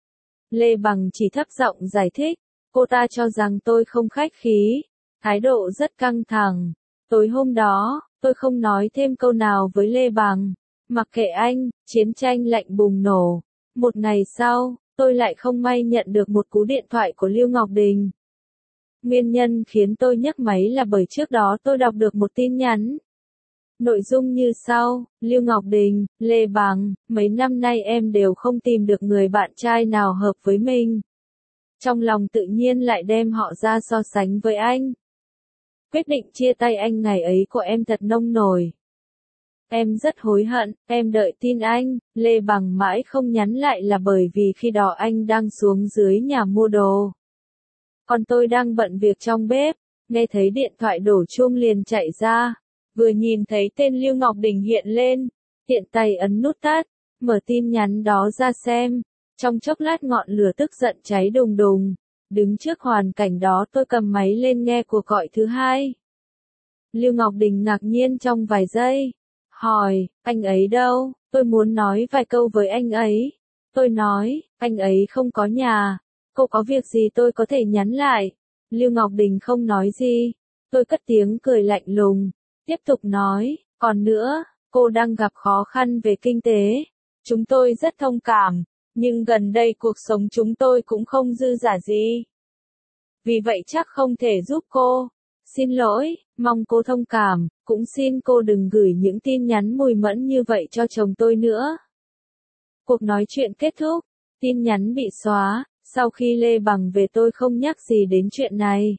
Lê Bằng chỉ thấp giọng giải thích. Cô ta cho rằng tôi không khách khí. Thái độ rất căng thẳng. Tối hôm đó, tôi không nói thêm câu nào với Lê Bằng. Mặc kệ anh, chiến tranh lạnh bùng nổ. Một ngày sau, tôi lại không may nhận được một cú điện thoại của Lưu Ngọc Đình. Nguyên nhân khiến tôi nhấc máy là bởi trước đó tôi đọc được một tin nhắn. Nội dung như sau, Lưu Ngọc Đình, Lê Bằng, mấy năm nay em đều không tìm được người bạn trai nào hợp với mình. Trong lòng tự nhiên lại đem họ ra so sánh với anh. Quyết định chia tay anh ngày ấy của em thật nông nổi. Em rất hối hận, em đợi tin anh. Lê Bằng mãi không nhắn lại là bởi vì khi đó anh đang xuống dưới nhà mua đồ. Còn tôi đang bận việc trong bếp, nghe thấy điện thoại đổ chuông liền chạy ra. Vừa nhìn thấy tên Lưu Ngọc Đình hiện lên, tiện tay ấn nút tắt, mở tin nhắn đó ra xem. Trong chốc lát ngọn lửa tức giận cháy đùng đùng. Đứng trước hoàn cảnh đó tôi cầm máy lên nghe cuộc gọi thứ hai. Lưu Ngọc Đình ngạc nhiên trong vài giây. Hỏi, anh ấy đâu? Tôi muốn nói vài câu với anh ấy. Tôi nói, anh ấy không có nhà. Cô có việc gì tôi có thể nhắn lại. Lưu Ngọc Đình không nói gì. Tôi cất tiếng cười lạnh lùng. Tiếp tục nói, còn nữa, cô đang gặp khó khăn về kinh tế. chúng tôi rất thông cảm, nhưng gần đây cuộc sống chúng tôi cũng không dư dả gì. Vì vậy chắc không thể giúp cô. Xin lỗi, mong cô thông cảm, cũng xin cô đừng gửi những tin nhắn mùi mẫn như vậy cho chồng tôi nữa. Cuộc nói chuyện kết thúc, tin nhắn bị xóa, sau khi Lê Bằng về tôi không nhắc gì đến chuyện này.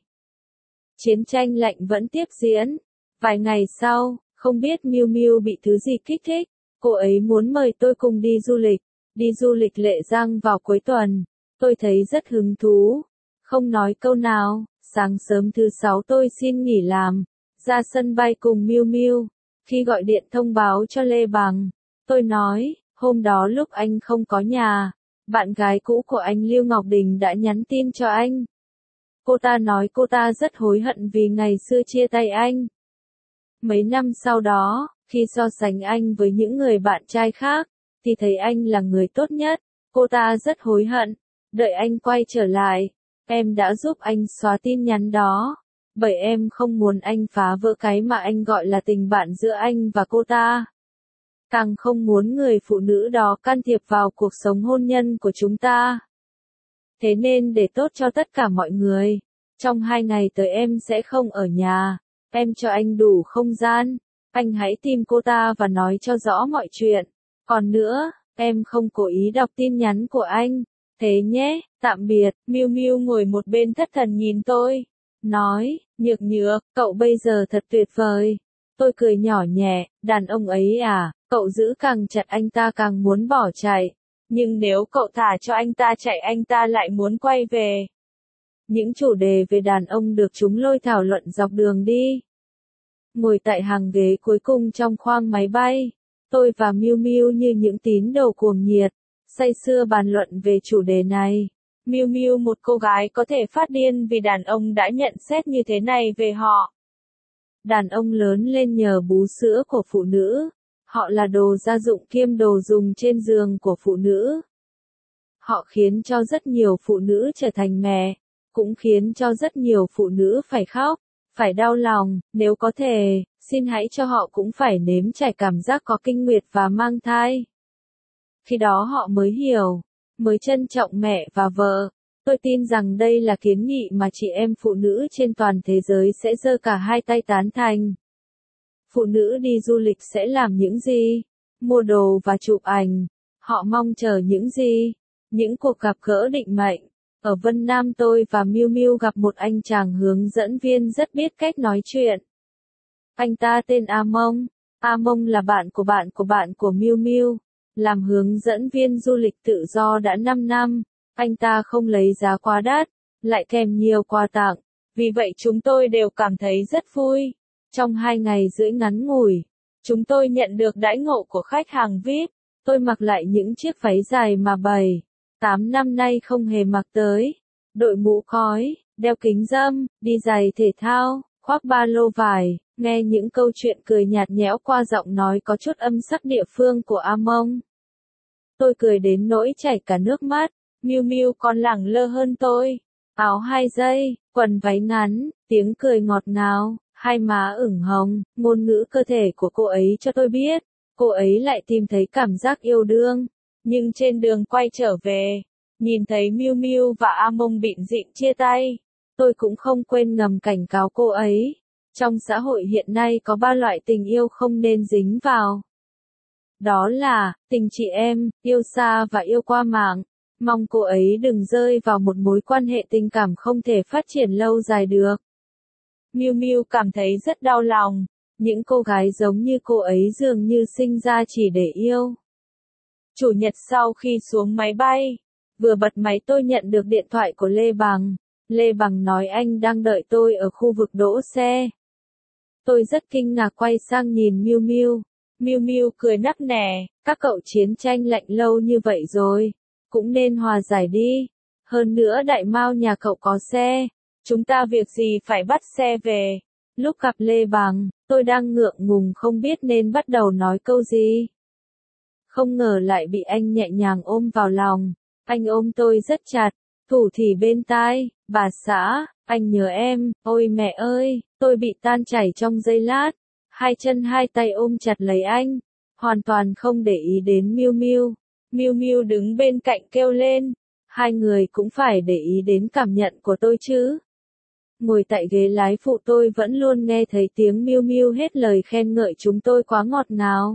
Chiến tranh lạnh vẫn tiếp diễn. Vài ngày sau, không biết Miu Miu bị thứ gì kích thích, cô ấy muốn mời tôi cùng đi du lịch Lệ Giang vào cuối tuần. Tôi thấy rất hứng thú, không nói câu nào. Sáng sớm thứ Sáu tôi xin nghỉ làm, ra sân bay cùng Miu Miu. Khi gọi điện thông báo cho Lê Bằng, tôi nói, hôm đó lúc anh không có nhà, bạn gái cũ của anh Lưu Ngọc Đình đã nhắn tin cho anh. Cô ta nói cô ta rất hối hận vì ngày xưa chia tay anh. Mấy năm sau đó, khi so sánh anh với những người bạn trai khác, thì thấy anh là người tốt nhất. Cô ta rất hối hận. Đợi anh quay trở lại, em đã giúp anh xóa tin nhắn đó, bởi em không muốn anh phá vỡ cái mà anh gọi là tình bạn giữa anh và cô ta. Càng không muốn người phụ nữ đó can thiệp vào cuộc sống hôn nhân của chúng ta. Thế nên để tốt cho tất cả mọi người, trong 2 ngày tới em sẽ không ở nhà, em cho anh đủ không gian, anh hãy tìm cô ta và nói cho rõ mọi chuyện. Còn nữa, em không cố ý đọc tin nhắn của anh. Thế nhé, tạm biệt. Miu Miu ngồi một bên thất thần nhìn tôi, nói, Nhược Nhược, cậu bây giờ thật tuyệt vời. Tôi cười nhỏ nhẹ, đàn ông ấy à, cậu giữ càng chặt anh ta càng muốn bỏ chạy. Nhưng nếu cậu thả cho anh ta chạy anh ta lại muốn quay về. Những chủ đề về đàn ông được chúng lôi thảo luận dọc đường đi. Ngồi tại hàng ghế cuối cùng trong khoang máy bay, tôi và Miu Miu như những tín đồ cuồng nhiệt, say sưa bàn luận về chủ đề này. Miu Miu, một cô gái có thể phát điên vì đàn ông đã nhận xét như thế này về họ. Đàn ông lớn lên nhờ bú sữa của phụ nữ. Họ là đồ gia dụng kiêm đồ dùng trên giường của phụ nữ. Họ khiến cho rất nhiều phụ nữ trở thành mẹ, cũng khiến cho rất nhiều phụ nữ phải khóc, phải đau lòng. Nếu có thể, xin hãy cho họ cũng phải nếm trải cảm giác có kinh nguyệt và mang thai. Khi đó họ mới hiểu, mới trân trọng mẹ và vợ. Tôi tin rằng đây là kiến nghị mà chị em phụ nữ trên toàn thế giới sẽ giơ cả hai tay tán thành. Phụ nữ đi du lịch sẽ làm những gì? Mua đồ và chụp ảnh. Họ mong chờ những gì? Những cuộc gặp gỡ định mệnh. Ở Vân Nam tôi và Miu Miu gặp một anh chàng hướng dẫn viên rất biết cách nói chuyện. Anh ta tên A Mông. A Mông là bạn của Miu Miu. Làm hướng dẫn viên du lịch tự do đã 5 năm. Anh ta không lấy giá quá đắt, lại kèm nhiều quà tặng. Vì vậy chúng tôi đều cảm thấy rất vui. Trong 2 ngày rưỡi ngắn ngủi, chúng tôi nhận được đãi ngộ của khách hàng VIP. Tôi mặc lại những chiếc váy dài mà 7-8 năm nay không hề mặc tới. Đội mũ cói, đeo kính râm, đi giày thể thao, khoác ba lô vải, nghe những câu chuyện cười nhạt nhẽo qua giọng nói có chút âm sắc địa phương của A Mông. Tôi cười đến nỗi chảy cả nước mắt. Miu Miu còn lẳng lơ hơn tôi. Áo 2 giây, quần váy ngắn, tiếng cười ngọt ngào, hai má ửng hồng, ngôn ngữ cơ thể của cô ấy cho tôi biết, cô ấy lại tìm thấy cảm giác yêu đương. Nhưng trên đường quay trở về, nhìn thấy Miu Miu và A Mông bịn rịn chia tay, tôi cũng không quên ngầm cảnh cáo cô ấy. Trong xã hội hiện nay có 3 loại tình yêu không nên dính vào. Đó là, tình chị em, yêu xa và yêu qua mạng. Mong cô ấy đừng rơi vào một mối quan hệ tình cảm không thể phát triển lâu dài được. Miu Miu cảm thấy rất đau lòng. Những cô gái giống như cô ấy dường như sinh ra chỉ để yêu. Chủ nhật sau khi xuống máy bay, vừa bật máy tôi nhận được điện thoại của Lê Bằng. Lê Bằng nói anh đang đợi tôi ở khu vực đỗ xe. Tôi rất kinh ngạc quay sang nhìn Miu Miu. Miu Miu cười nắc nẻ, các cậu chiến tranh lạnh lâu như vậy rồi, cũng nên hòa giải đi. Hơn nữa Đại Mao nhà cậu có xe, chúng ta việc gì phải bắt xe về. Lúc gặp Lê Bằng, tôi đang ngượng ngùng không biết nên bắt đầu nói câu gì. Không ngờ lại bị anh nhẹ nhàng ôm vào lòng. Anh ôm tôi rất chặt, thủ thỉ bên tai, bà xã, anh nhớ em, ôi mẹ ơi, tôi bị tan chảy trong giây lát. Hai chân hai tay ôm chặt lấy anh, hoàn toàn không để ý đến Miu Miu. Miu Miu đứng bên cạnh kêu lên, hai người cũng phải để ý đến cảm nhận của tôi chứ. Ngồi tại ghế lái phụ tôi vẫn luôn nghe thấy tiếng Miu Miu hết lời khen ngợi chúng tôi quá ngọt ngào.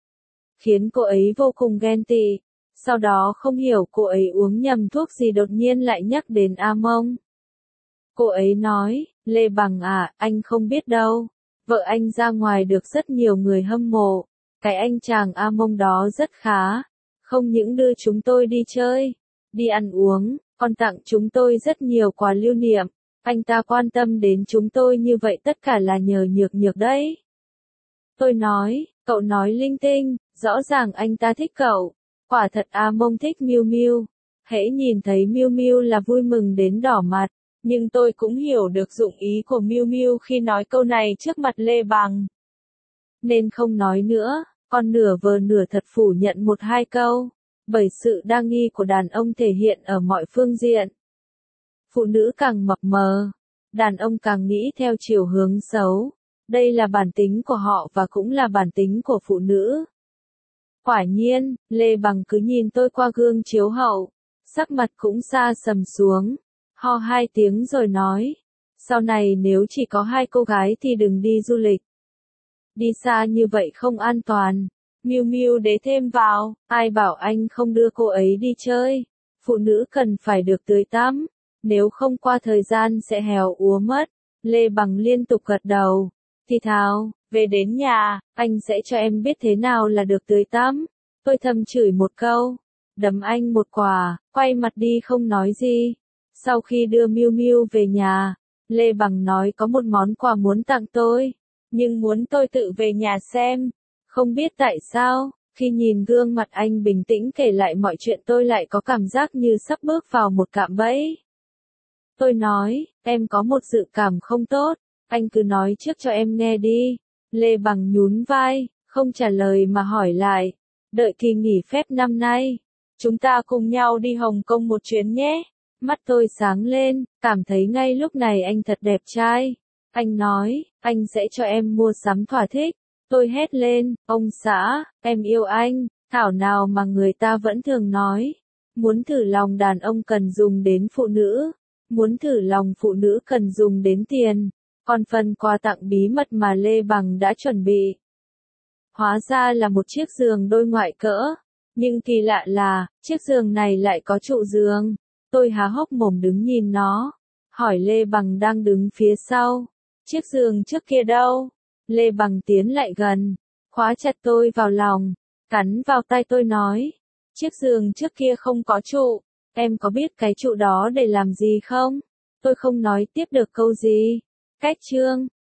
Khiến cô ấy vô cùng ghen tị. Sau đó không hiểu cô ấy uống nhầm thuốc gì đột nhiên lại nhắc đến A Mông. Cô ấy nói, Lê Bằng à, anh không biết đâu. Vợ anh ra ngoài được rất nhiều người hâm mộ. Cái anh chàng A Mông đó rất khá. Không những đưa chúng tôi đi chơi, đi ăn uống, còn tặng chúng tôi rất nhiều quà lưu niệm. Anh ta quan tâm đến chúng tôi như vậy tất cả là nhờ Nhược Nhược đấy. Tôi nói, cậu nói linh tinh, rõ ràng anh ta thích cậu. Quả thật A Mông thích Miu Miu. Hễ nhìn thấy Miu Miu là vui mừng đến đỏ mặt. Nhưng tôi cũng hiểu được dụng ý của Miu Miu khi nói câu này trước mặt Lê Bằng. Nên không nói nữa, còn nửa vờ nửa thật phủ nhận một hai câu. Bởi sự đa nghi của đàn ông thể hiện ở mọi phương diện. Phụ nữ càng mập mờ, đàn ông càng nghĩ theo chiều hướng xấu. Đây là bản tính của họ và cũng là bản tính của phụ nữ. Quả nhiên, Lê Bằng cứ nhìn tôi qua gương chiếu hậu, sắc mặt cũng xa sầm xuống, ho hai tiếng rồi nói, sau này nếu chỉ có hai cô gái thì đừng đi du lịch. Đi xa như vậy không an toàn. Miu Miu đế thêm vào, ai bảo anh không đưa cô ấy đi chơi. Phụ nữ cần phải được tưới tắm, nếu không qua thời gian sẽ héo úa mất. Lê Bằng liên tục gật đầu, thì thào, về đến nhà, anh sẽ cho em biết thế nào là được tưới tắm. Tôi thầm chửi một câu, đấm anh một quả, quay mặt đi không nói gì. Sau khi đưa Miu Miu về nhà, Lê Bằng nói có một món quà muốn tặng tôi, nhưng muốn tôi tự về nhà xem. Không biết tại sao, khi nhìn gương mặt anh bình tĩnh kể lại mọi chuyện tôi lại có cảm giác như sắp bước vào một cạm bẫy. Tôi nói, em có một dự cảm không tốt, anh cứ nói trước cho em nghe đi. Lê Bằng nhún vai, không trả lời mà hỏi lại, đợi kỳ nghỉ phép năm nay, chúng ta cùng nhau đi Hồng Kông một chuyến nhé. Mắt tôi sáng lên, cảm thấy ngay lúc này anh thật đẹp trai. Anh nói, anh sẽ cho em mua sắm thỏa thích. Tôi hét lên, ông xã, em yêu anh, thảo nào mà người ta vẫn thường nói. Muốn thử lòng đàn ông cần dùng đến phụ nữ. Muốn thử lòng phụ nữ cần dùng đến tiền. Còn phần quà tặng bí mật mà Lê Bằng đã chuẩn bị. Hóa ra là một chiếc giường đôi ngoại cỡ. Nhưng kỳ lạ là, chiếc giường này lại có trụ giường. Tôi há hốc mồm đứng nhìn nó. Hỏi Lê Bằng đang đứng phía sau. Chiếc giường trước kia đâu? Lê Bằng tiến lại gần, khóa chặt tôi vào lòng, cắn vào tay tôi nói. Chiếc giường trước kia không có trụ, em có biết cái trụ đó để làm gì không? Tôi không nói tiếp được câu gì. Cách chương.